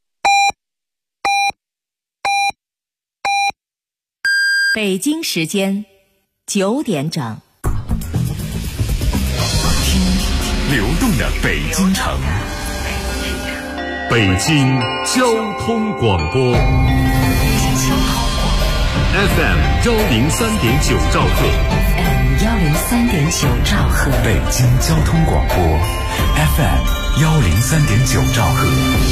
北京时间9点整， 听流动的北京城，北京交通广播。FM 103.9兆赫 103.9兆赫， 北京交通广播 FM 103.9兆赫。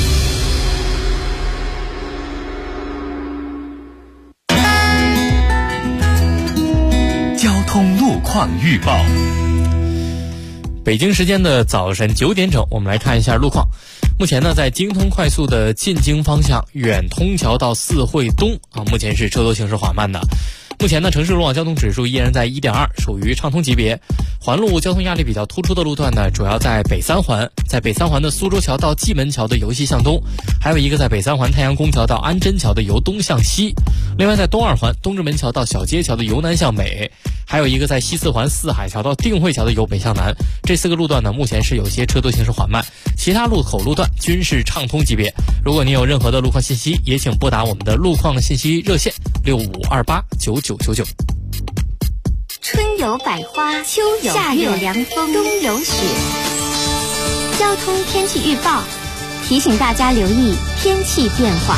交通路况预报。 北京时间的早晨9点整，我们来看一下路况。目前呢，在京通快速的进京方向，远通桥到四惠东目前是车多行驶缓慢的。目前呢，城市路网交通指数依然在 1.2， 属于畅通级别。环路交通压力比较突出的路段呢，主要在北三环，在北三环的苏州桥到蓟门桥的由西向东，还有一个在北三环太阳宫桥到安贞桥的由东向西。另外在东二环东直门桥到小街桥的由南向北，还有一个在西四环四海桥到定慧桥的由北向南。这4个路段呢，目前是有些车多行驶缓慢，其他路口路段均是畅通级别。如果您有任何的路况信息，也请拨打我们的路况信息热线65289999。 春有百花，秋有夏有凉风，冬有雪。交通天气预报提醒大家留意天气变化。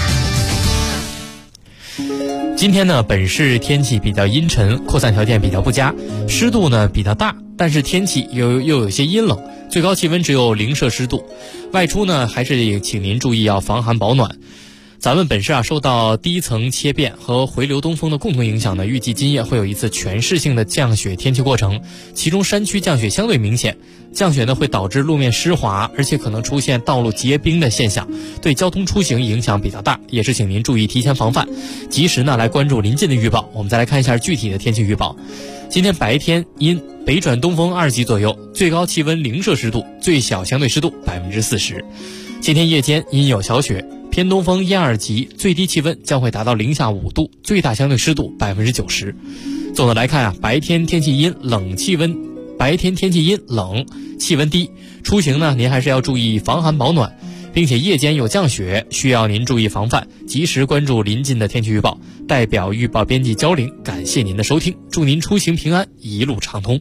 今天呢，本市天气比较阴沉，扩散条件比较不佳，湿度呢比较大，但是天气又有些阴冷，最高气温只有0摄氏度。外出呢，还是请您注意要防寒保暖。咱们本市受到低层切变和回流东风的共同影响呢，预计今夜会有一次全市性的降雪天气过程，其中山区降雪相对明显，降雪呢会导致路面湿滑，而且可能出现道路结冰的现象，对交通出行影响比较大，也是请您注意提前防范，及时呢来关注临近的预报。我们再来看一下具体的天气预报。今天白天阴，北转东风2级左右，最高气温0摄氏度，最小相对湿度40%。今天夜间阴有小雪，偏东风1、2级，最低气温将会达到零下5度，最大相对湿度90%。总的来看白天天气阴冷，白天天气阴冷，气温低，出行呢您还是要注意防寒保暖，并且夜间有降雪，需要您注意防范，及时关注临近的天气预报。代表预报编辑焦玲，感谢您的收听，祝您出行平安，一路畅通。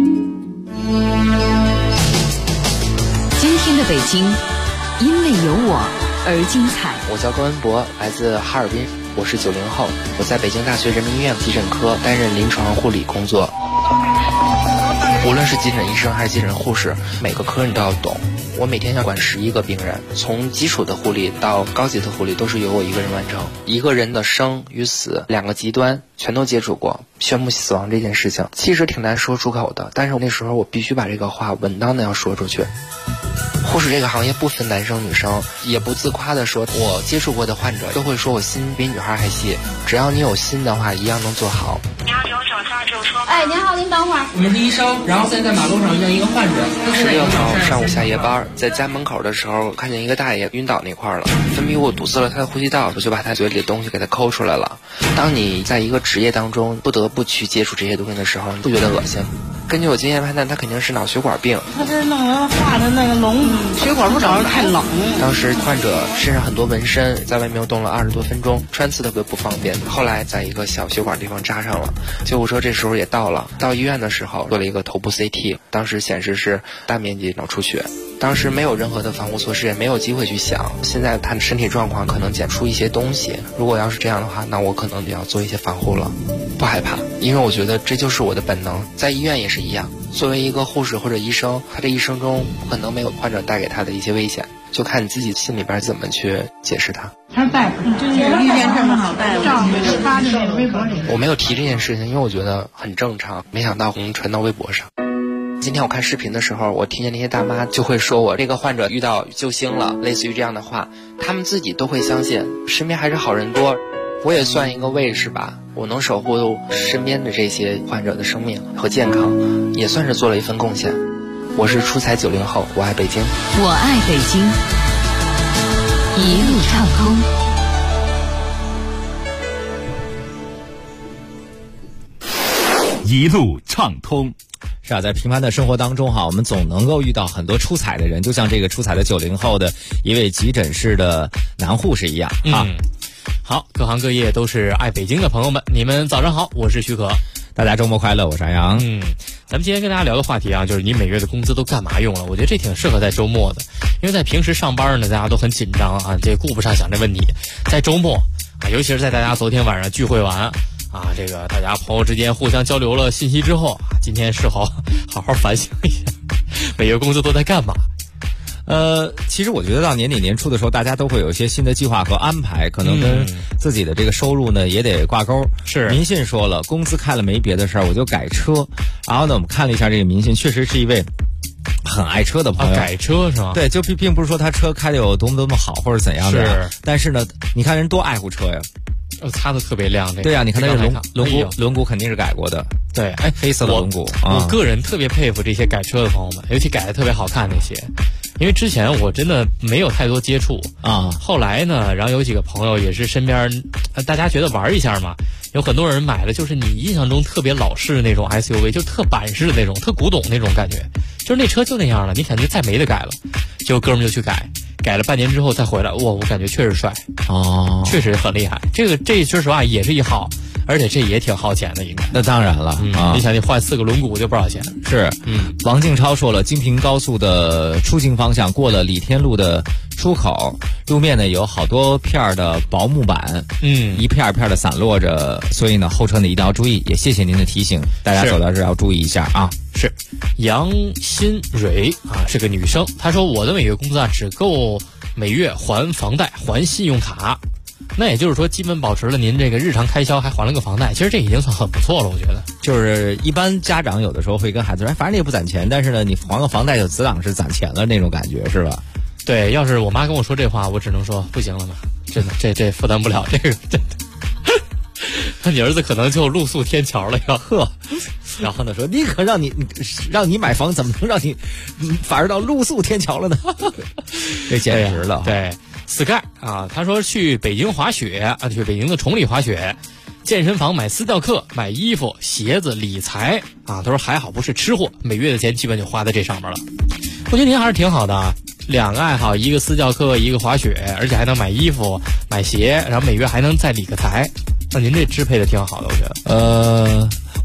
今天的北京，因为有我， 而精彩。 我叫高文博，来自哈尔滨，我是90后，我在北京大学人民医院急诊科担任临床护理工作。无论是急诊医生还是急诊护士，每个科你都要懂。我每天要管11个病人，从基础的护理到高级的护理都是由我一个人完成。一个人的生与死两个极端全都接触过，宣布死亡这件事情其实挺难说出口的，但是那时候我必须把这个话稳当的要说出去。护士这个行业不分男生女生，也不自夸的说我接触过的患者都会说我心比女孩还细，只要你有心的话一样能做好。 你好，请我找下救车。 哎，您好，您等会儿。 我们是医生，然后现在马路上遇到一个患者 ，16号上午下夜班，在家门口的时候看见一个大爷晕倒那块了，分泌物堵塞了他的呼吸道，我就把他嘴里的东西给他抠出来了。当你在一个职业当中不得不去接触这些东西的时候，你不觉得恶心？根据我经验判断，他肯定是脑血管病。 他这弄人画的那个脓，血管不找人太冷。 当时患者身上很多纹身，在外面又冻了20多分钟，穿刺特别不方便。后来在一个小血管地方扎上了，救护车这时候也到了。到医院的时候做了一个头部 CT， 当时显示是大面积脑出血。当时没有任何的防护措施，也没有机会去想现在他的身体状况可能检出一些东西，如果要是这样的话，那我可能就要做一些防护了。不害怕，因为我觉得这就是我的本能。在医院也是一样，作为一个护士或者医生，他这一生中不可能没有患者带给他的一些危险，就看你自己心里边怎么去解释它。 他是大夫，就是遇见这么好大夫，照着发的那个微博里。 我没有提这件事情，因为我觉得很正常，没想到能传到微博上。今天我看视频的时候，我听见那些大妈就会说我这个患者遇到救星了，类似于这样的话，他们自己都会相信，身边还是好人多。我也算一个卫士吧，我能守护身边的这些患者的生命和健康，也算是做了一份贡献。我是出彩90后，我爱北京， 我爱北京，一路畅通。一路畅通。 是啊，在平凡的生活当中哈，我们总能够遇到很多出彩的人，就像这个出彩的90后的一位急诊室的男护士一样啊。 好，各行各业都是爱北京的朋友们，你们早上好，我是许可， 大家周末快乐，我是安阳。 咱们今天跟大家聊个话题啊，就是你每月的工资都干嘛用了？我觉得这挺适合在周末的，因为在平时上班呢，大家都很紧张啊，这顾不上想这问题。在周末啊，尤其是在大家昨天晚上聚会完啊，这个大家朋友之间互相交流了信息之后啊，今天是好好反省一下，每月工资都在干嘛？ 其实我觉得到年底年初的时候，大家都会有一些新的计划和安排，可能跟自己的这个收入呢也得挂钩。 是， 民信说了，工资开了没别的事儿，我就改车。然后呢，我们看了一下这个民信，确实是一位很爱车的朋友。 改车是吗？ 对，就并不是说他车开的有多么好或者怎样的， 是。 但是呢，你看人多爱护车呀。 擦的特别亮， 对呀，你看那个轮毂肯定是改过的， 对， 黑色的轮毂。 我个人特别佩服这些改车的朋友们，尤其改的特别好看那些，因为之前我真的没有太多接触啊。后来呢，然后有几个朋友也是身边，大家觉得玩一下嘛，有很多人买了，就是你印象中特别老式那种 SUV， 就特板式的那种，特古董那种感觉，就是那车就那样了，你感觉再没得改了，结果哥们就去改了半年之后再回来，哇，我感觉确实帅哦， 确实很厉害。这说实话也是一号，而且这也挺耗钱的，应该。 那当然了啊！ 你想你换4个轮毂就不少钱。 是，王静超说了，京平高速的出京方向过了李天路的出口，路面呢有好多片的薄木板，一片片的散落着，所以呢后车呢一定要注意。也谢谢您的提醒，大家走到这要注意一下啊。 是，杨新蕊啊，是个女生，她说我的每月工资啊只够每月还房贷、还信用卡，那也就是说基本保持了您这个日常开销，还还了个房贷，其实这已经算很不错了，我觉得。 就是一般家长有的时候会跟孩子说，反正你也不攒钱，但是呢你还个房贷就自当是攒钱了那种感觉，是吧？ 对，要是我妈跟我说这话，我只能说不行了嘛，真的这负担不了这个，真的。他你儿子可能就露宿天桥了呀，呵。 然后呢说，你可让你买房，怎么能让你反而到露宿天桥了呢？这简直了。 对 ，Sky 啊，他说去北京滑雪啊，去北京的崇礼滑雪，健身房买私教课、买衣服、鞋子、理财啊。他说还好不是吃货，每月的钱基本就花在这上面了。我觉得您还是挺好的啊，2个爱好，一个私教课，一个滑雪，而且还能买衣服、买鞋，然后每月还能再理个财。那您这支配的挺好的，我觉得。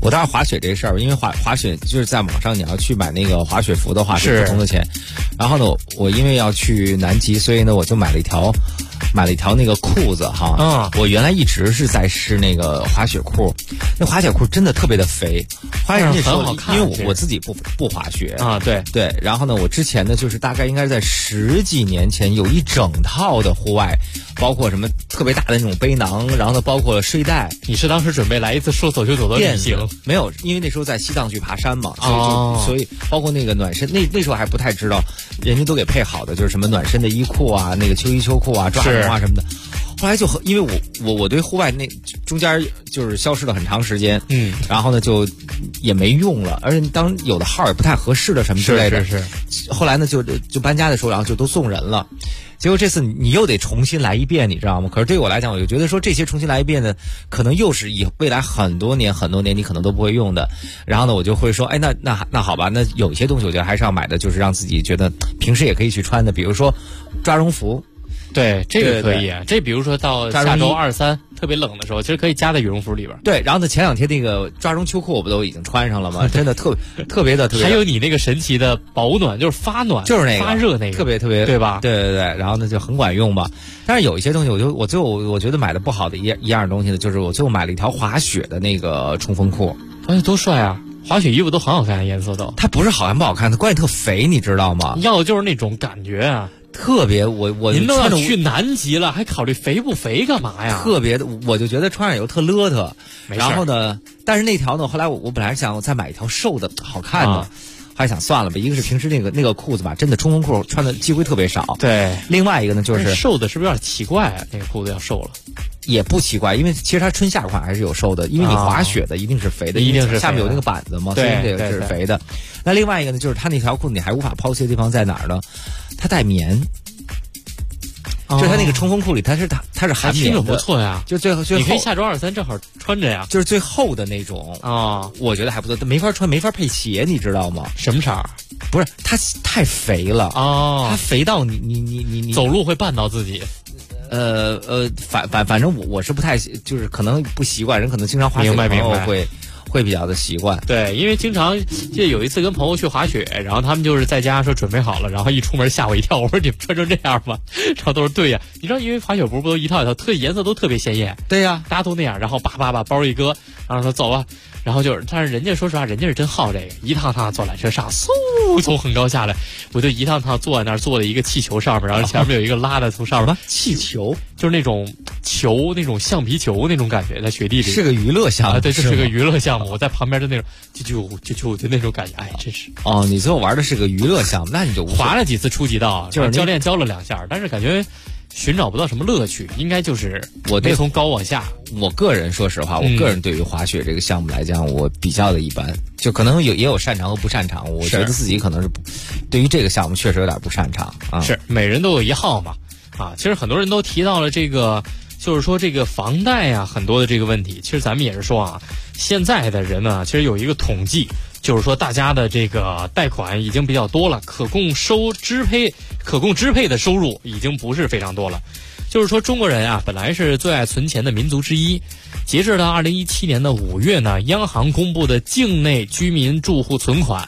我当时滑雪这事儿，因为滑雪就是在网上你要去买那个滑雪服的话是不同的钱。然后呢，我因为要去南极，所以呢我就买了一条那个裤子哈。我原来一直是在试那个滑雪裤，那滑雪裤真的特别的肥。后来人家说，因为我自己不滑雪啊，对。 然后呢，我之前呢就是大概应该是在10几年前有一整套的户外，包括什么特别大的那种背囊，然后呢包括睡袋。 你是当时准备来一次说走就走的旅行？ 没有，因为那时候在西藏去爬山嘛，所以包括那个暖身，那时候还不太知道，人家都给配好的，就是什么暖身的衣裤啊，那个秋衣秋裤啊，抓绒啊什么的。后来就因为我对户外那中间就是消失了很长时间，然后呢就也没用了，而且当有的号也不太合适的什么之类的。 是。 后来呢就搬家的时候，然后就都送人了。结果这次你又得重新来一遍，你知道吗？可是对于我来讲，我就觉得说这些重新来一遍呢，可能又是以未来很多年你可能都不会用的。然后呢，我就会说，哎，那好吧，那有一些东西我觉得还是要买的，就是让自己觉得平时也可以去穿的，比如说抓绒服。 对，这个可以啊。这比如说到下周2、3特别冷的时候，其实可以加在羽绒服里边。 对，然后呢，前2天那个抓绒秋裤我不都已经穿上了吗？真的特别的。 还有你那个神奇的保暖，就是发暖， 就是那个发热那个， 特别对吧？ 对。然后呢就很管用吧。但是有一些东西，我觉得买的不好的一样东西呢，就是我最后买了一条滑雪的那个冲锋裤。 哎，多帅啊！滑雪衣服都很好看，颜色都。 它不是好看不好看，它关键特肥，你知道吗？ 要的就是那种感觉啊。 特别，我您都要去南极了，还考虑肥不肥干嘛呀？ 特别的，我就觉得穿上以后特勒特。 没事。 然后呢，但是那条呢，后来我本来想再买一条瘦的好看的，还想算了吧。一个是平时那个裤子吧，真的冲锋裤穿的机会特别少。 对。 另外一个呢，就是瘦的是不是有点奇怪啊？那个裤子要瘦了。 也不奇怪，因为其实它春夏款还是有瘦的，因为你滑雪的一定是肥的， 一定是下面有那个板子嘛，所以这个是肥的。那另外一个呢，就是它那条裤子你还无法抛弃的地方在哪儿呢？它带棉。就是它那个冲锋裤里，它是含棉的， 不错呀。 就最后你可以下周2、3正好穿着呀。 就是最厚的那种我觉得还不错，没法穿，没法配鞋，你知道吗？ 什么色儿？ 不是，它太肥了它肥到你走路会绊到自己。 反正我是不太，就是可能不习惯，人可能经常滑雪的朋友会比较的习惯。 对，因为经常记得有一次跟朋友去滑雪，然后他们就是在家说准备好了，然后一出门吓我一跳，我说你们穿成这样吗？然后都说对呀，你知道因为滑雪服不都一套一套，颜色都特别鲜艳。 对呀， 大家都那样，然后把包一搁，然后说走吧。然后就是，但是人家说实话，人家是真好这个，一趟趟坐缆车上，嗖从很高下来，我就一趟趟坐在那儿，坐在一个气球上面，然后前面有一个拉的从上面。 气球就是那种球，那种橡皮球那种感觉，在雪地里是个娱乐项目对，这是个娱乐项目。我在旁边的那种就那种感觉，哎，真是。 你最后玩的是个娱乐项目，那你就滑了几次初级道，就是教练教了2下，但是感觉寻找不到什么乐趣，应该就是没从高往下。 我个人说实话，我个人对于滑雪这个项目来讲，我比较的一般，就可能也有擅长和不擅长。我觉得自己可能是对于这个项目确实有点不擅长是，每人都有一号嘛其实很多人都提到了这个，就是说这个房贷很多的这个问题。其实咱们也是说现在的人呢，其实有一个统计，就是说大家的这个贷款已经比较多了，可供支配的收入已经不是非常多了。就是说中国人本来是最爱存钱的民族之一，截至到2017年的5月呢，央行公布的境内居民住户存款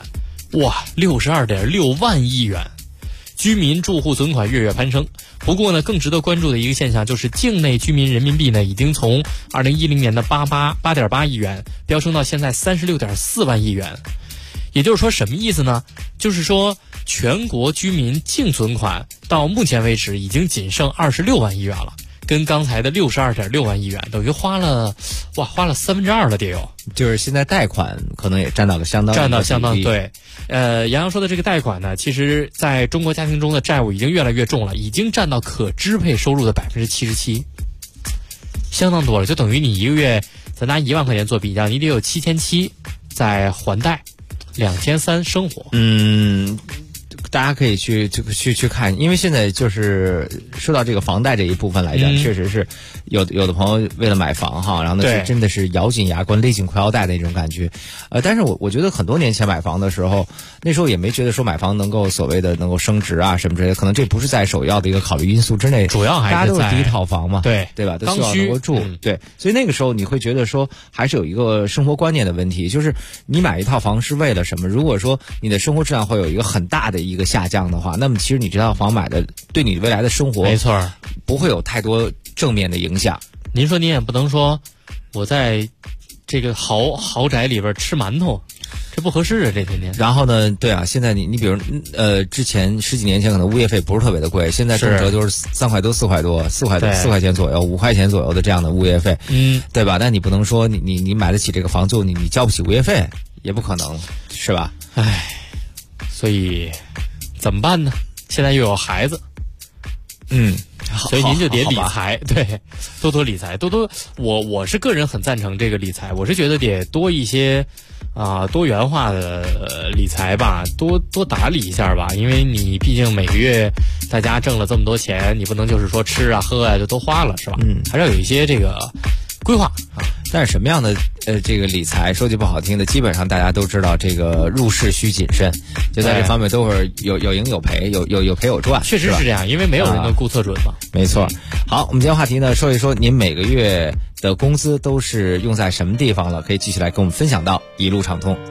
，62.6万亿元，居民住户存款月月攀升。不过呢，更值得关注的一个现象就是境内居民人民币呢，已经从2010年的8.8亿元飙升到现在36.4万亿元。也就是说什么意思呢？就是说全国居民净存款到目前为止已经仅剩26万亿元了，跟刚才的62.6万亿元等于花了2/3了得有。 就是现在贷款可能也占到相当对。杨洋说的这个贷款呢，其实在中国家庭中的债务已经越来越重了，已经占到可支配收入的77%，相当多了。就等于你一个月，咱拿1万块钱做比较，你得有7700在还贷，2300生活。 大家可以去看，因为现在就是说到这个房贷这一部分来讲，确实是有的朋友为了买房哈，然后呢是真的是咬紧牙关勒紧裤腰带的那种感觉。但是我觉得很多年前买房的时候，那时候也没觉得说买房能够所谓的能够升值啊什么之类的，可能这不是在首要的一个考虑因素之内。 主要还是大家都是第一套房嘛，对吧？都希望能够住，对，所以那个时候你会觉得说还是有一个生活观念的问题，就是你买一套房是为了什么？如果说你的生活质量会有一个很大的一个下降的话，那么其实你这套房买的对你未来的生活没错不会有太多正面的影响。 您说你也不能说我在这个豪宅里边吃馒头，这不合适啊，这天天。 然后呢，对啊，现在你比如之前10几年前可能物业费不是特别的贵，现在动辄就是3块多4块多4块钱左右5块钱左右的这样的物业费，对吧？但你不能说你买得起这个房，就你交不起物业费，也不可能，是吧？ 唉，所以怎么办呢？现在又有孩子，所以您就得理财，对，多理财，多。我是个人很赞成这个理财，我是觉得得多一些多元化的理财吧，多打理一下吧，因为你毕竟每个月大家挣了这么多钱，你不能就是说吃啊喝啊就都花了，是吧？还是要有一些这个规划啊。 但是什么样的这个理财，说句不好听的，基本上大家都知道，这个入市需谨慎，就在这方面都是有赢有赔，有赔有赚， 确实是这样，因为没有人能估测准嘛。 没错。好，我们今天话题呢，说一说您每个月的工资都是用在什么地方了，可以继续来跟我们分享到一路畅通。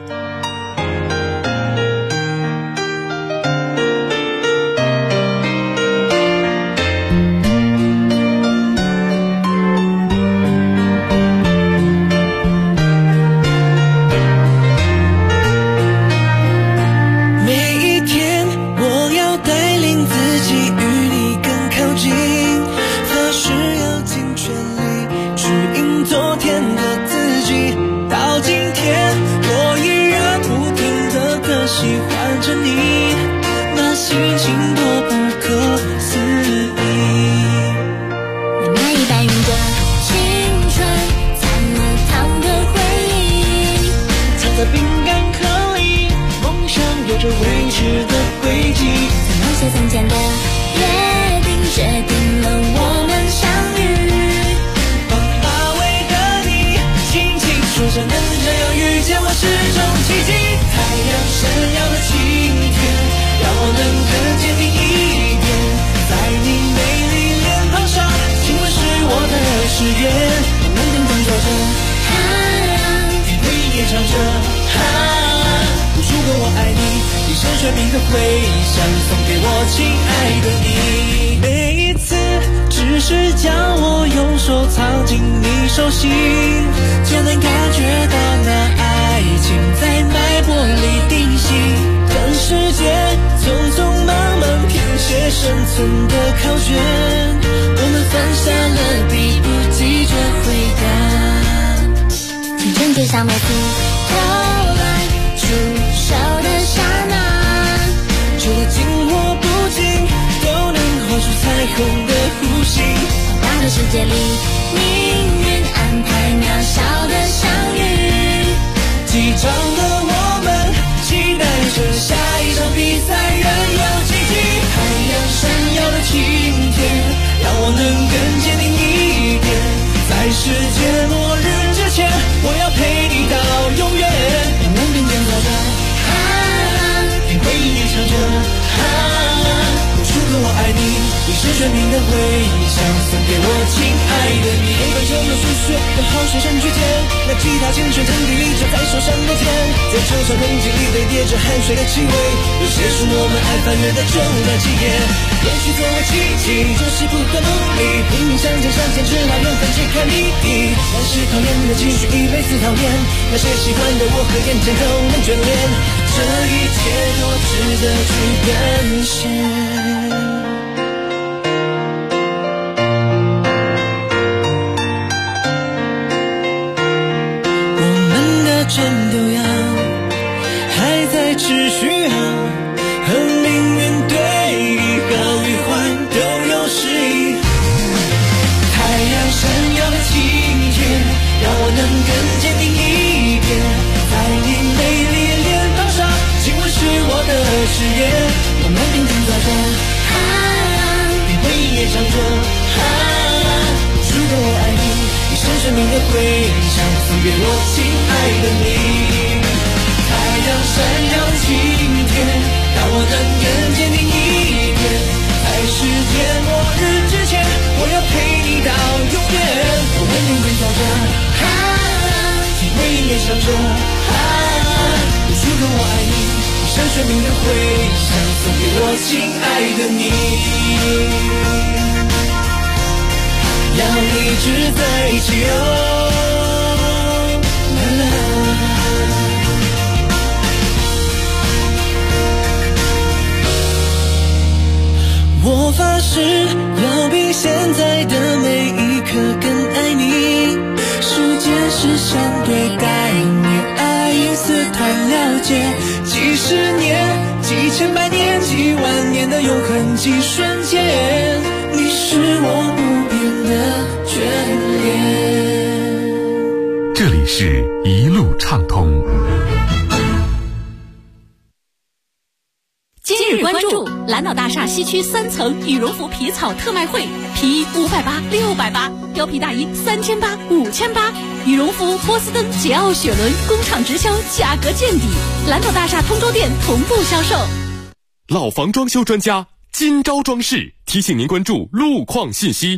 誓言，我们命的回响送给我亲爱的你。太阳闪耀的晴天，让我能更坚定一点。在世界末日之前，我要陪你到永远。我为你微笑着，天为你微笑着，无数个我爱你，一生生命的回响送给我亲爱的你。要一直在一起哦，啦啦。我发誓要比现在的每一刻更爱你。时间是相对概念，爱因斯坦了解，几十年、几千百年、几万年的永恒，几瞬间，你是我不变的眷恋。 这里是一路畅通。 今日关注蓝岛大厦西区3层羽绒服皮草特卖会，皮衣580、680，貂皮大衣3800、5800，羽绒服波司登、捷奥雪伦工厂直销，价格见底。蓝岛大厦通州店同步销售。 老房装修专家金招装饰提醒您关注路况信息。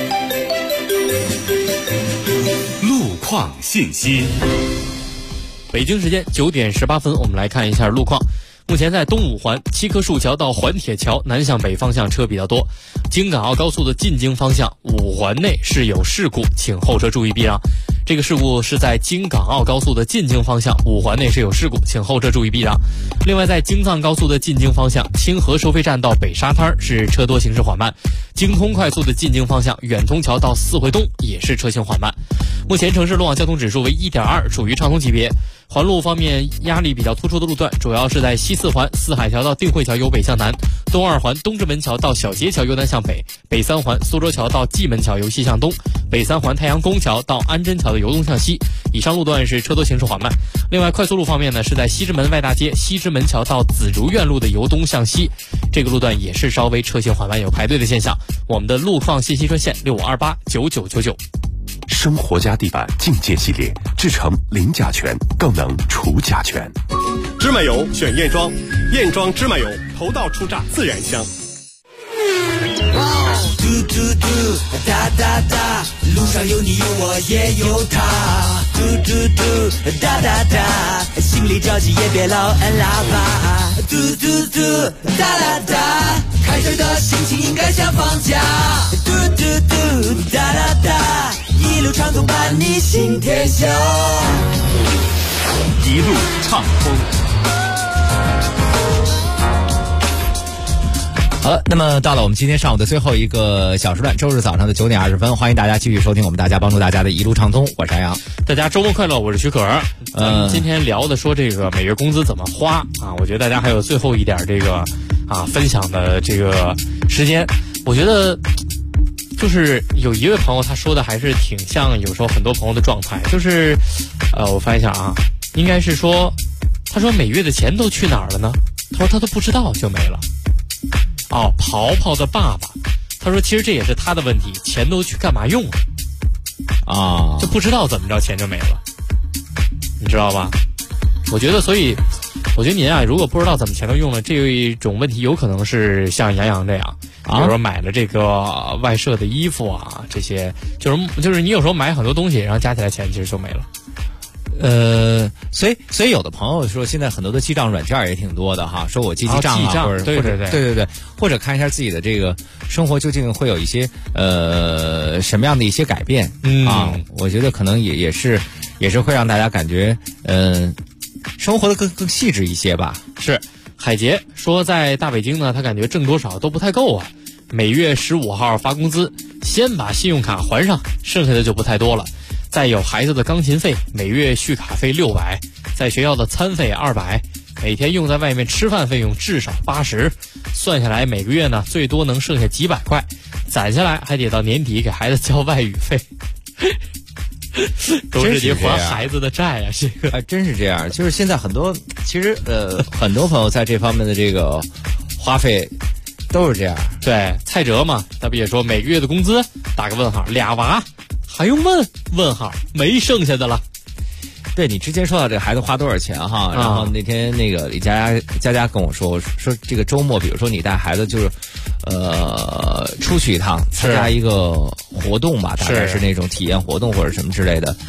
路况信息。 北京时间9点18分，我们来看一下路况。目前在东五环七棵树桥到环铁桥南向北方向车比较多，京港澳高速的进京方向五环内是有事故，请后车注意避让。这个事故是在京港澳高速的进京方向五环内是有事故，请后车注意避让。另外在京藏高速的进京方向清河收费站到北沙滩是车多行驶缓慢，京通快速的进京方向远通桥到四惠东也是车行缓慢。目前城市路网交通指数为 1.2， 属于畅通级别。环路方面压力比较突出的路段主要是在西四环四海桥到定慧桥由北向南，东二环东直门桥到小街桥由南向北，北三环苏州桥到蓟门桥由西向东，北三环太阳宫桥到安贞桥的由东向西。以上路段是车多行驶缓慢。另外快速路方面呢，是在西直门外大街西直门桥到紫竹院路的由东向西，这个路段也是稍微车行缓慢有排队的现象。我们的路况信息专线65289999。 生活家地板境界系列，制成零甲醛，更能除甲醛。 芝麻油选燕庄，燕庄芝麻油，头道出榨自然香。 嘟嘟嘟，哒哒哒，路上有你有我也有他。嘟嘟嘟，哒哒哒，心里着急也别老按喇叭。嘟嘟嘟，哒哒哒，开车的心情应该像放假。嘟嘟嘟，哒哒哒，一路畅通伴你行天下。 一路畅通。 好了，那么到了我们今天上午的最后一个小时段，周日早上的9点20分，欢迎大家继续收听我们大家帮助大家的一路畅通，我是杨洋。 大家周末快乐，我是许可。今天聊的说这个每月工资怎么花啊？我觉得大家还有最后一点这个分享的这个时间，我觉得就是有一位朋友他说的还是挺像有时候很多朋友的状态，就是我翻一下啊，应该是说他说每月的钱都去哪儿了呢？他说他都不知道就没了。刨刨的爸爸他说其实这也是他的问题，钱都去干嘛用了就不知道怎么着钱就没了，你知道吧？我觉得所以我觉得您如果不知道怎么钱都用了，这一种问题有可能是像杨洋这样比如说买了这个外设的衣服这些就是你有时候买很多东西，然后加起来钱其实就没了。 所以有的朋友说现在很多的记账软件也挺多的哈，说我记账或者对，或者看一下自己的这个生活究竟会有一些什么样的一些改变我觉得可能也是会让大家感觉生活的更细致一些吧。 是海杰说在大北京呢，他感觉挣多少都不太够每月15号发工资，先把信用卡还上，剩下的就不太多了。再有孩子的钢琴费，每月续卡费600，在学校的餐费200，每天用在外面吃饭费用至少80，算下来每个月呢最多能剩下几百块，攒下来还得到年底给孩子交外语费都是得还孩子的债这个还真是这样。就是现在很多其实很多朋友在这方面的这个花费都是这样。 对，蔡哲嘛，他不也说每个月的工资打个问号，俩娃还用问？问号，没剩下的了。 对，你之前说到这个孩子花多少钱哈，然后那天那个李佳跟我说这个周末，比如说你带孩子就是出去一趟，参加一个活动吧，大概是那种体验活动或者什么之类的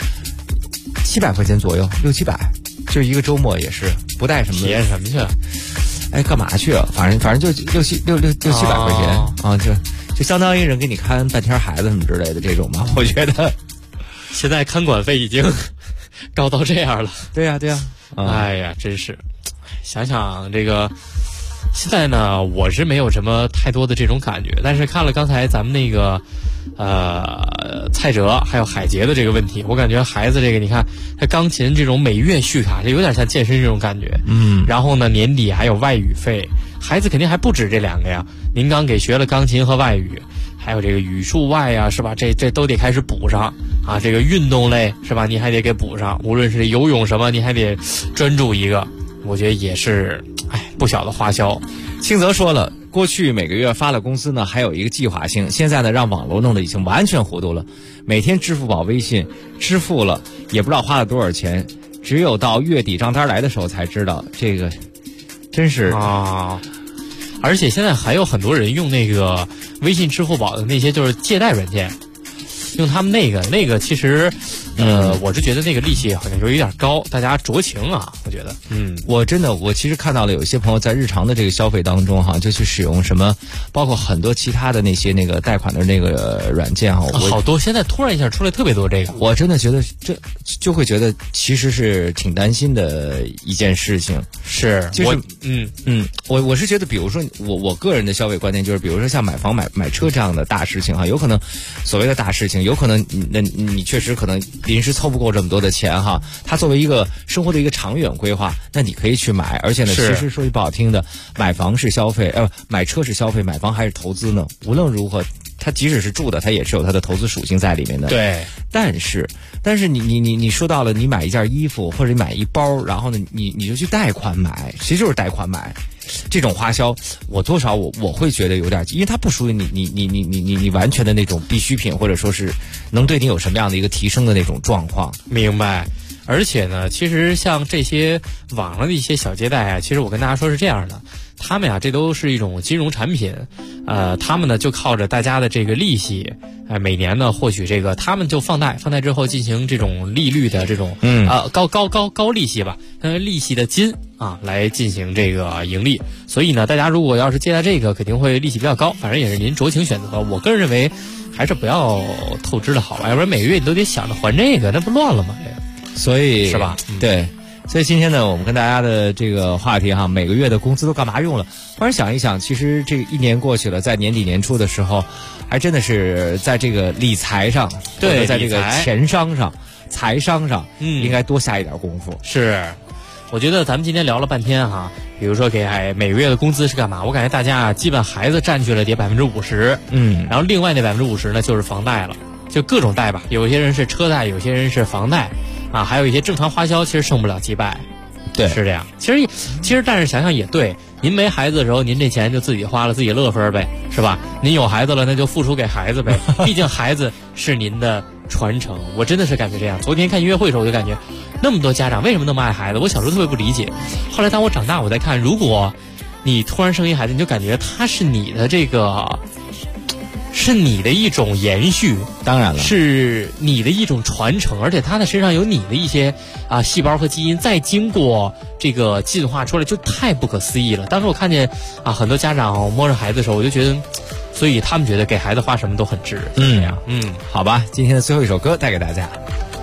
，700块钱左右，600-700，就一个周末也是不带什么。 体验什么去？ 哎，干嘛去啊？反正就600-700块钱啊，就相当于人给你看半天孩子什么之类的这种吧，我觉得。 现在看管费已经高到这样了。 对呀。 哎呀，真是，想想这个，现在呢，我是没有什么太多的这种感觉，但是看了刚才咱们那个蔡哲还有海杰的这个问题，我感觉孩子这个，你看他钢琴这种每月续卡，这有点像健身这种感觉。然后呢，年底还有外语费，孩子肯定还不止这2个呀。您刚给学了钢琴和外语，还有这个语数外呀，是吧？这都得开始补上啊。这个运动类是吧？你还得给补上，无论是游泳什么，你还得专注一个。我觉得也是，不小的花销。 清泽说了，过去每个月发了工资呢，还有一个计划性，现在呢让网络弄得已经完全糊涂了。每天支付宝、微信支付了，也不知道花了多少钱，只有到月底账单来的时候才知道。这个真是啊！而且现在还有很多人用那个微信、支付宝的那些就是借贷软件，用他们那个其实，我是觉得那个利息好像有点高，大家酌情啊，我觉得。 我其实看到了有一些朋友在日常的这个消费当中哈，就去使用什么，包括很多其他的那些那个贷款的那个软件哈， 好多现在突然一下出来特别多这个， 我真的觉得就会觉得其实是挺担心的一件事情。 是， 就是我是觉得，比如说我个人的消费观念就是，比如说像买房买车这样的大事情哈，有可能所谓的大事情，有可能你确实可能临时凑不够这么多的钱哈，它作为一个生活的一个长远规划，那你可以去买，而且呢，其实说句不好听的，买房是消费，买车是消费，买房还是投资呢？无论如何，它即使是住的，它也是有它的投资属性在里面的。 对， 但是你说到了，你买一件衣服或者你买一包，然后呢，你就去贷款买，其实就是贷款买。这种花销，我多少我会觉得有点，因为它不属于你完全的那种必需品，或者说是能对你有什么样的一个提升的那种状况。 明白。而且呢，其实像这些网上的一些小借贷啊，其实我跟大家说是这样的，他们呀，这都是一种金融产品，他们呢就靠着大家的这个利息，每年呢获取这个，他们就放贷之后进行这种利率的这种高利息吧，利息的金啊来进行这个盈利。所以呢，大家如果要是借贷这个，肯定会利息比较高，反正也是您酌情选择。我个人认为，还是不要透支的好吧，要不然每个月你都得想着还这个，那不乱了吗？ 所以是吧？ 对。所以今天呢，我们跟大家的这个话题哈，每个月的工资都干嘛用了？忽然想一想，其实这一年过去了，在年底年初的时候，还真的是在这个理财上， 对， 在这个钱商上、财商上，应该多下一点功夫。 是，我觉得咱们今天聊了半天哈，比如说给每个月的工资是干嘛？我感觉大家基本孩子占据了得50%，然后另外那50%呢就是房贷了，就各种贷吧，有些人是车贷，有些人是房贷。啊，还有一些正常花销，其实剩不了几百， 对， 是这样。其实，但是想想也对，您没孩子的时候，您这钱就自己花了，自己乐分呗，是吧？您有孩子了，那就付出给孩子呗，毕竟孩子是您的传承。我真的是感觉这样。昨天看音乐会的时候，我就感觉那么多家长为什么那么爱孩子？我小时候特别不理解，后来当我长大，我在看，如果你突然生一孩子，你就感觉他是你的这个。是你的一种延续， 当然了，是你的一种传承，而且他的身上有你的一些细胞和基因，再经过这个进化出来，就太不可思议了。当时我看见很多家长摸着孩子的时候，我就觉得，所以他们觉得给孩子花什么都很值。 好吧，今天的最后一首歌带给大家。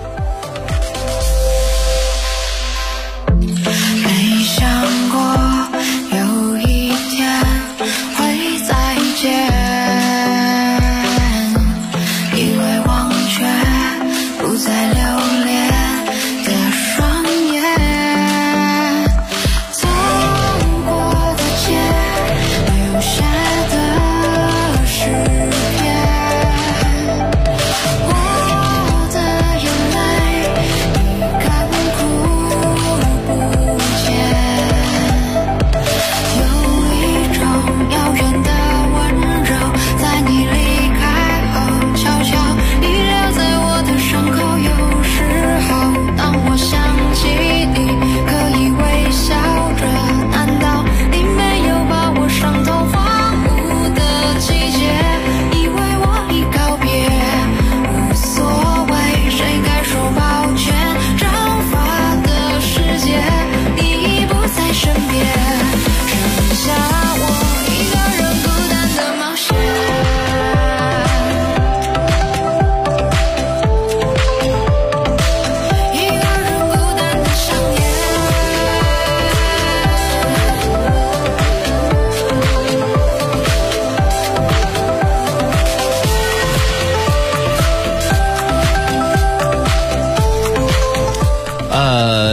没想过有一天会再见。不再留恋的双眼，走过的街，留下的诗篇，我的眼泪已干枯不见，有一种遥远的温柔，在你离开后悄悄遗留在我的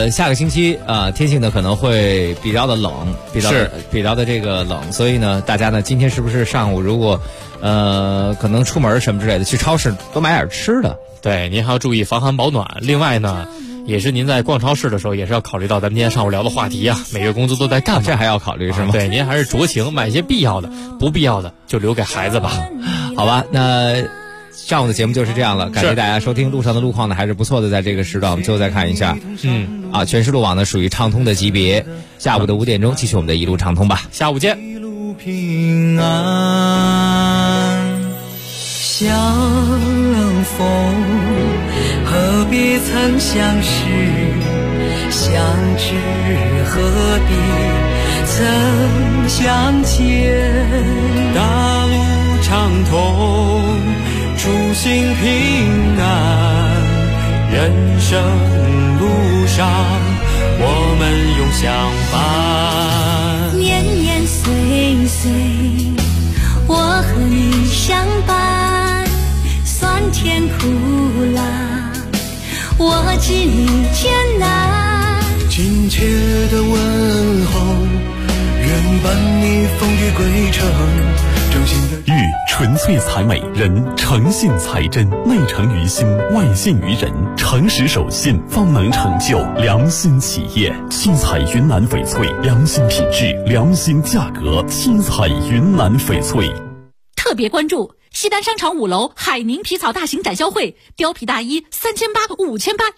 下个星期天气呢可能会比较的冷，比较的这个冷，所以呢，大家呢今天是不是上午如果可能出门什么之类的，去超市多买点吃的。 对，您还要注意防寒保暖。另外呢，也是您在逛超市的时候，也是要考虑到咱们今天上午聊的话题啊，每月工资都在干嘛， 这还要考虑是吗？ 对，您还是酌情买些必要的，不必要的就留给孩子吧。 好吧，那上午的节目就是这样了，感谢大家收听。路上的路况呢还是不错的，在这个时段我们最后再看一下，全时路网呢属于畅通的级别。下午的5点钟继续我们的一路畅通吧，下午见。 一路平安，相逢何必曾相识，相知何必曾相见。大路畅通，初心平安，人生路上我们永相伴。 年年岁岁我和你相伴，酸甜苦辣我知你艰难。 亲切的问候，愿伴你风雨归程。 玉纯粹才美，人诚信才真，内诚于心，外信于人，诚实守信方能成就良心企业。七彩云南翡翠，良心品质，良心价格。七彩云南翡翠。 特别关注西单商场5楼海宁皮草大型展销会，貂皮大衣3800、5800、